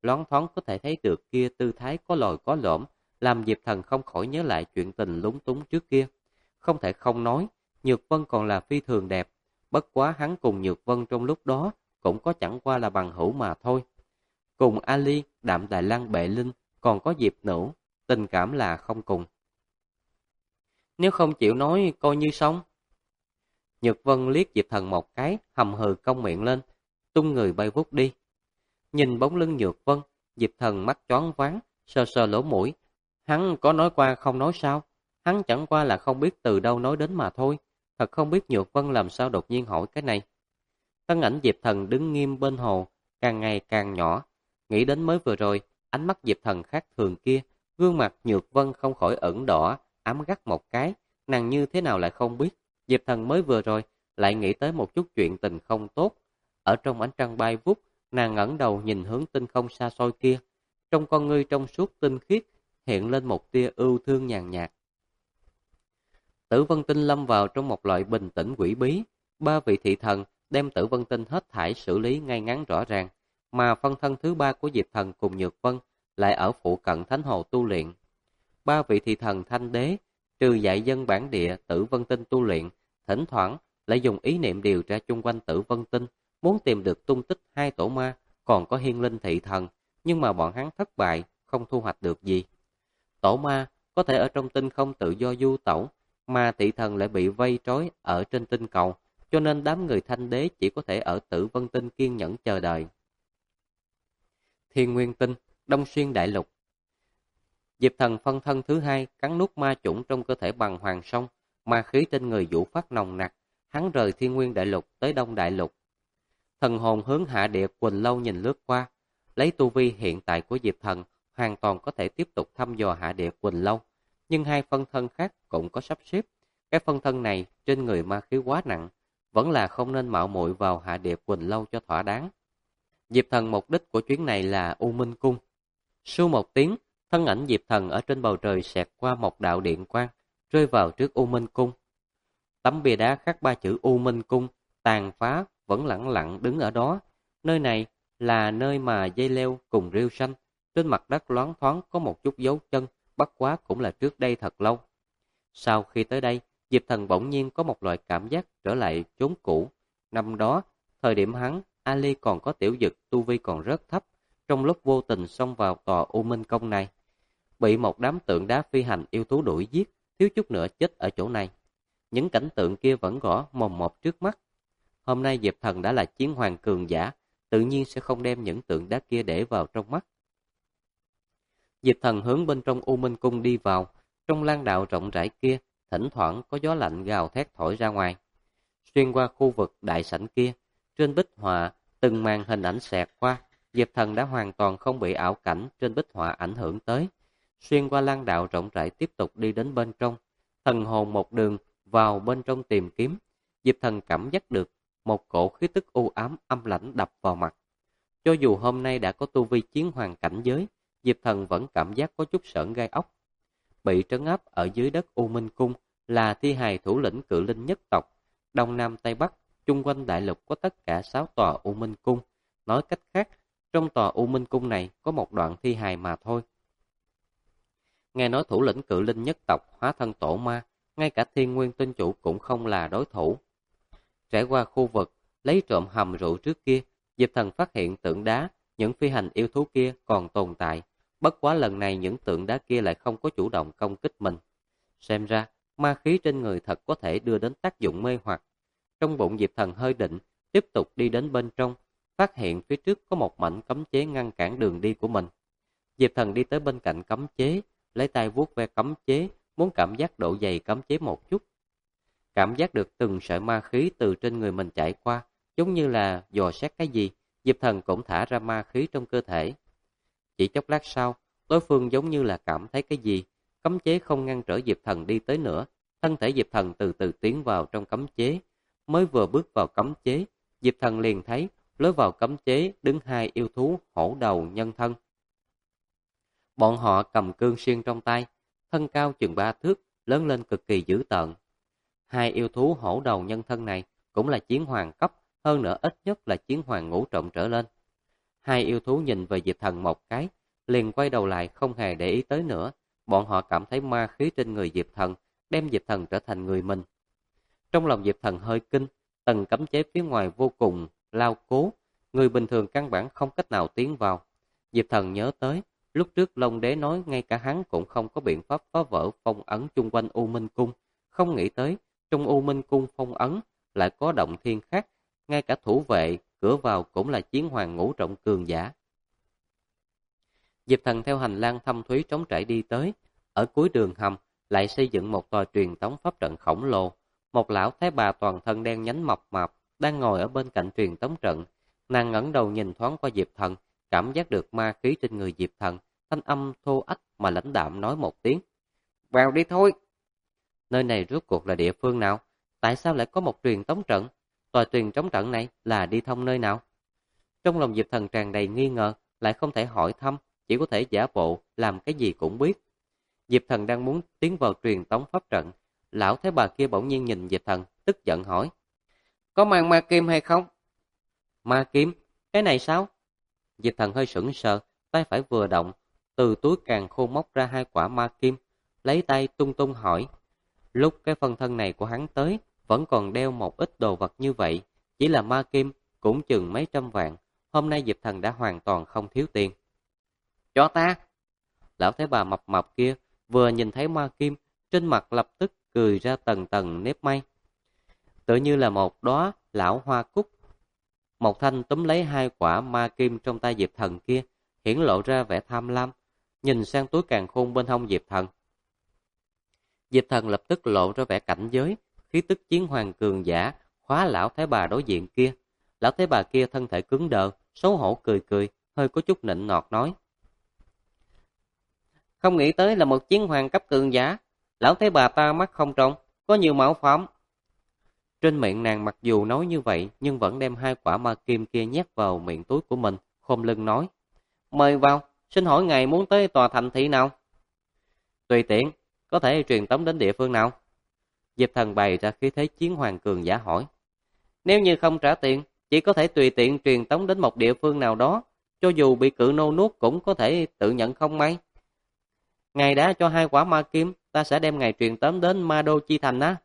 loáng thoáng có thể thấy được kia tư thái có lồi có lõm, làm Diệp Thần không khỏi nhớ lại chuyện tình lúng túng trước kia. Không thể không nói, Nhược Vân còn là phi thường đẹp, bất quá hắn cùng Nhược Vân trong lúc đó cũng có chẳng qua là bằng hữu mà thôi. Cùng Ali, Đạm Đài Lăng Bệ Linh, còn có Diệp Nữ, tình cảm là không cùng. Nếu không chịu nói coi như xong. Nhược Vân liếc Diệp Thần một cái, hầm hừ cong miệng lên, tung người bay vút đi. Nhìn bóng lưng Nhược Vân, Diệp Thần mắt choáng váng, sờ sờ lỗ mũi. Hắn có nói qua không nói sao? Hắn chẳng qua là không biết từ đâu nói đến mà thôi. Thật không biết Nhược Vân làm sao đột nhiên hỏi cái này. Thân ảnh Diệp Thần đứng nghiêm bên hồ, càng ngày càng nhỏ. Nghĩ đến mới vừa rồi, ánh mắt Diệp Thần khác thường kia, gương mặt Nhược Vân không khỏi ửng đỏ, ám gắt một cái. Nàng như thế nào lại không biết. Diệp Thần mới vừa rồi, lại nghĩ tới một chút chuyện tình không tốt. Ở trong ánh trăng bay vút, nàng ngẩng đầu nhìn hướng tinh không xa xôi kia. Trong con ngươi trong suốt tinh khiết, hiện lên một tia ưu thương nhàn nhạt. Tử Vân Tinh lâm vào trong một loại bình tĩnh quỷ bí. Ba vị thị thần đem Tử Vân Tinh hết thảy xử lý ngay ngắn rõ ràng, mà phân thân thứ ba của Diệp Thần cùng Nhược Vân lại ở phụ cận Thánh Hồ tu luyện. Ba vị thị thần Thanh Đế trừ dạy dân bản địa Tử Vân Tinh tu luyện, thỉnh thoảng lại dùng ý niệm điều tra chung quanh Tử Vân Tinh, muốn tìm được tung tích hai tổ ma, còn có Hiên Linh thị thần, nhưng mà bọn hắn thất bại, không thu hoạch được gì. Tổ ma có thể ở trong tinh không tự do du tẩu, mà thị thần lại bị vây trói ở trên tinh cầu, cho nên đám người Thanh Đế chỉ có thể ở Tử Vân Tinh kiên nhẫn chờ đợi. Thiên Nguyên Tinh, Đông Xuyên Đại Lục. Diệp Thần phân thân thứ hai cắn nuốt ma chủng trong cơ thể bằng hoàng sông, ma khí trên người vũ phát nồng nặc, hắn rời Thiên Nguyên Đại Lục tới Đông Đại Lục. Thần hồn hướng hạ địa Quỳnh Lâu nhìn lướt qua, lấy tu vi hiện tại của Diệp Thần, hoàn toàn có thể tiếp tục thăm dò hạ địa Quỳnh Lâu, nhưng hai phân thân khác cũng có sắp xếp. Cái phân thân này trên người ma khí quá nặng, vẫn là không nên mạo muội vào hạ địa Quỳnh Lâu cho thỏa đáng. Diệp Thần mục đích của chuyến này là U Minh Cung. Su một tiếng, thân ảnh Diệp Thần ở trên bầu trời xẹt qua một đạo điện quang, rơi vào trước U Minh Cung. Tấm bia đá khắc ba chữ U Minh Cung, tàn phá, vẫn lẳng lặng đứng ở đó. Nơi này là nơi mà dây leo cùng rêu xanh, trên mặt đất loáng thoáng có một chút dấu chân, bất quá cũng là trước đây thật lâu. Sau khi tới đây, Diệp Thần bỗng nhiên có một loại cảm giác trở lại chốn cũ. Năm đó, thời điểm hắn, Ali còn có tiểu dực tu vi còn rất thấp, trong lúc vô tình xông vào tòa U Minh Công này. Bị một đám tượng đá phi hành yêu thú đuổi giết, thiếu chút nữa chết ở chỗ này. Những cảnh tượng kia vẫn rõ mồm một trước mắt. Hôm nay Diệp Thần đã là chiến hoàng cường giả, tự nhiên sẽ không đem những tượng đá kia để vào trong mắt. Diệp Thần hướng bên trong U Minh Cung đi vào, trong lan đạo rộng rãi kia, thỉnh thoảng có gió lạnh gào thét thổi ra ngoài. Xuyên qua khu vực đại sảnh kia, trên bích họa, từng màn hình ảnh xẹt qua, Diệp Thần đã hoàn toàn không bị ảo cảnh trên bích họa ảnh hưởng tới. Xuyên qua lan đạo rộng rãi tiếp tục đi đến bên trong, thần hồn một đường vào bên trong tìm kiếm. Diệp Thần cảm giác được một cổ khí tức u ám âm lãnh đập vào mặt. Cho dù hôm nay đã có tu vi chiến hoàng cảnh giới, Diệp Thần vẫn cảm giác có chút sởn gai ốc. Bị trấn áp ở dưới đất U Minh Cung là thi hài thủ lĩnh cự linh nhất tộc. Đông Nam Tây Bắc, chung quanh đại lục có tất cả 6 tòa U Minh Cung. Nói cách khác, trong tòa U Minh Cung này có một đoạn thi hài mà thôi. Nghe nói thủ lĩnh cự linh nhất tộc hóa thân tổ ma, ngay cả Thiên Nguyên Tinh Chủ cũng không là đối thủ. Trải qua khu vực lấy trộm hầm rượu trước kia, Diệp Thần phát hiện tượng đá, những phi hành yêu thú kia còn tồn tại. Bất quá lần này những tượng đá kia lại không có chủ động công kích mình. Xem ra, ma khí trên người thật có thể đưa đến tác dụng mê hoặc. Trong bụng Diệp Thần hơi định, tiếp tục đi đến bên trong, phát hiện phía trước có một mảnh cấm chế ngăn cản đường đi của mình. Diệp Thần đi tới bên cạnh cấm chế, lấy tay vuốt ve cấm chế, muốn cảm giác độ dày cấm chế một chút. Cảm giác được từng sợi ma khí từ trên người mình chạy qua, giống như là dò xét cái gì, Diệp Thần cũng thả ra ma khí trong cơ thể. Chỉ chốc lát sau, đối phương giống như là cảm thấy cái gì, cấm chế không ngăn trở Diệp Thần đi tới nữa, thân thể Diệp Thần từ từ tiến vào trong cấm chế. Mới vừa bước vào cấm chế, Diệp Thần liền thấy lối vào cấm chế đứng hai yêu thú hổ đầu nhân thân. Bọn họ cầm cương xiên trong tay, thân cao chừng 3 thước, lớn lên cực kỳ dữ tợn. Hai yêu thú hổ đầu nhân thân này cũng là chiến hoàng cấp, hơn nữa ít nhất là chiến hoàng ngũ trọng trở lên. Hai yêu thú nhìn về Diệp Thần một cái, liền quay đầu lại không hề để ý tới nữa. Bọn họ cảm thấy ma khí trên người Diệp Thần, đem Diệp Thần trở thành người mình. Trong lòng Diệp Thần hơi kinh, tầng cấm chế phía ngoài vô cùng lao cố, người bình thường căn bản không cách nào tiến vào. Diệp Thần nhớ tới, lúc trước Long Đế nói ngay cả hắn cũng không có biện pháp phá vỡ phong ấn chung quanh U Minh Cung, không nghĩ tới trong U Minh Cung phong ấn lại có động thiên khác, ngay cả thủ vệ cửa vào cũng là chiến hoàng ngũ trọng cường giả. Diệp Thần theo hành lang thâm thúy trống trải đi tới, ở cuối đường hầm lại xây dựng một tòa truyền tống pháp trận khổng lồ. Một lão thái bà toàn thân đen nhánh mập mạp đang ngồi ở bên cạnh truyền tống trận. Nàng ngẩng đầu nhìn thoáng qua Diệp Thần, cảm giác được ma khí trên người Diệp Thần, thanh âm thô ách mà lãnh đạm nói một tiếng: "Vào đi thôi." Nơi này rốt cuộc là địa phương nào? Tại sao lại có một truyền tống trận? Tòa truyền tống trận này là đi thông nơi nào? Trong lòng Diệp Thần tràn đầy nghi ngờ, lại không thể hỏi thăm, chỉ có thể giả bộ làm cái gì cũng biết. Diệp Thần đang muốn tiến vào truyền tống pháp trận, lão thái bà kia bỗng nhiên nhìn Diệp Thần, tức giận hỏi: "Có mang ma kim hay không?" "Ma kim? Cái này sao?" Diệp Thần hơi sững sờ, tay phải vừa động, từ túi càn khôn móc ra 2 quả ma kim, lấy tay tung tung hỏi. Lúc cái phân thân này của hắn tới, vẫn còn đeo một ít đồ vật như vậy, chỉ là ma kim cũng chừng mấy trăm vạn, hôm nay Diệp Thần đã hoàn toàn không thiếu tiền. "Cho ta!" Lão thái bà mập mập kia vừa nhìn thấy ma kim, trên mặt lập tức cười ra tầng tầng nếp may, tựa như là một đóa lão hoa cúc. Một Thanh túm lấy 2 quả ma kim trong tay Diệp Thần kia, hiển lộ ra vẻ tham lam, nhìn sang túi càn khôn bên hông Diệp Thần. Diệp Thần lập tức lộ ra vẻ cảnh giới, khí tức chiến hoàng cường giả, khóa lão thái bà đối diện kia. Lão thái bà kia thân thể cứng đờ, xấu hổ cười cười, hơi có chút nịnh nọt nói: "Không nghĩ tới là một chiến hoàng cấp cường giả, lão thái bà ta mắt không trông, có nhiều mạo phẩm." Trên miệng nàng mặc dù nói như vậy, nhưng vẫn đem 2 quả ma kim kia nhét vào miệng túi của mình, khom lưng nói: "Mời vào, xin hỏi ngài muốn tới tòa thành thị nào?" "Tùy tiện, có thể truyền tống đến địa phương nào?" Diệp Thần bày ra khí thế chiến hoàng cường giả hỏi. "Nếu như không trả tiền, chỉ có thể tùy tiện truyền tống đến một địa phương nào đó, cho dù bị cự nô nuốt cũng có thể tự nhận không may. Ngài đã cho 2 quả ma kim, ta sẽ đem ngài truyền tống đến Ma Đô Chi Thành á."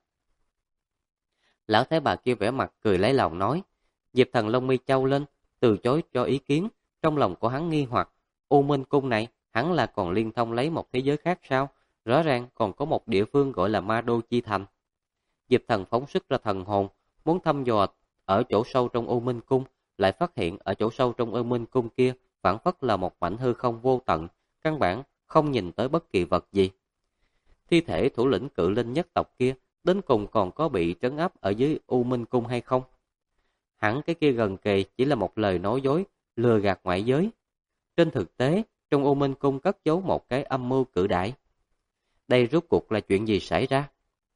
Lão thái bà kia vẻ mặt cười lấy lòng nói. Diệp Thần lông mi chau lên, từ chối cho ý kiến. Trong lòng của hắn nghi hoặc, U Minh Cung này hắn là còn liên thông lấy một thế giới khác sao? Rõ ràng còn có một địa phương gọi là Ma Đô Chi Thành. Diệp Thần phóng xuất ra thần hồn, muốn thăm dò ở chỗ sâu trong U Minh Cung, lại phát hiện ở chỗ sâu trong U Minh Cung kia phản phất là một mảnh hư không vô tận, căn bản không nhìn tới bất kỳ vật gì. Thi thể thủ lĩnh cự linh nhất tộc kia đến cùng còn có bị trấn áp ở dưới U Minh Cung hay không? Hẳn cái kia gần kề chỉ là một lời nói dối, lừa gạt ngoại giới. Trên thực tế, trong U Minh Cung cất giấu một cái âm mưu cự đại. Đây rốt cuộc là chuyện gì xảy ra?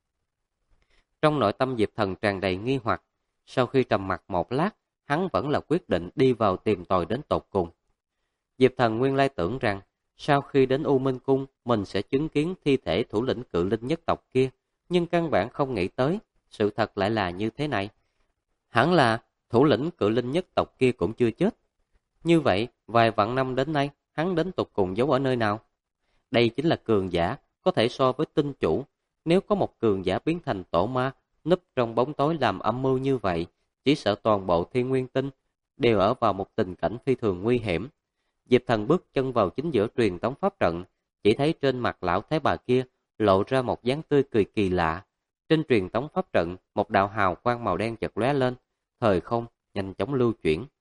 Trong nội tâm Diệp Thần tràn đầy nghi hoặc, sau khi trầm mặc một lát, hắn vẫn là quyết định đi vào tìm tòi đến tột cùng. Diệp Thần nguyên lai tưởng rằng, sau khi đến U Minh Cung, mình sẽ chứng kiến thi thể thủ lĩnh cự linh nhất tộc kia, nhưng căn bản không nghĩ tới, sự thật lại là như thế này. Hẳn là thủ lĩnh cự linh nhất tộc kia cũng chưa chết. Như vậy, vài vạn năm đến nay, hắn đến tột cùng giấu ở nơi nào? Đây chính là cường giả, có thể so với tinh chủ. Nếu có một cường giả biến thành tổ ma, núp trong bóng tối làm âm mưu như vậy, chỉ sợ toàn bộ thiên nguyên tinh đều ở vào một tình cảnh phi thường nguy hiểm. Diệp Thần bước chân vào chính giữa truyền tống pháp trận, chỉ thấy trên mặt lão thái bà kia lộ ra một dáng tươi cười kỳ lạ. Trên truyền tống pháp trận, một đạo hào quang màu đen chợt lóe lên, thời không nhanh chóng lưu chuyển.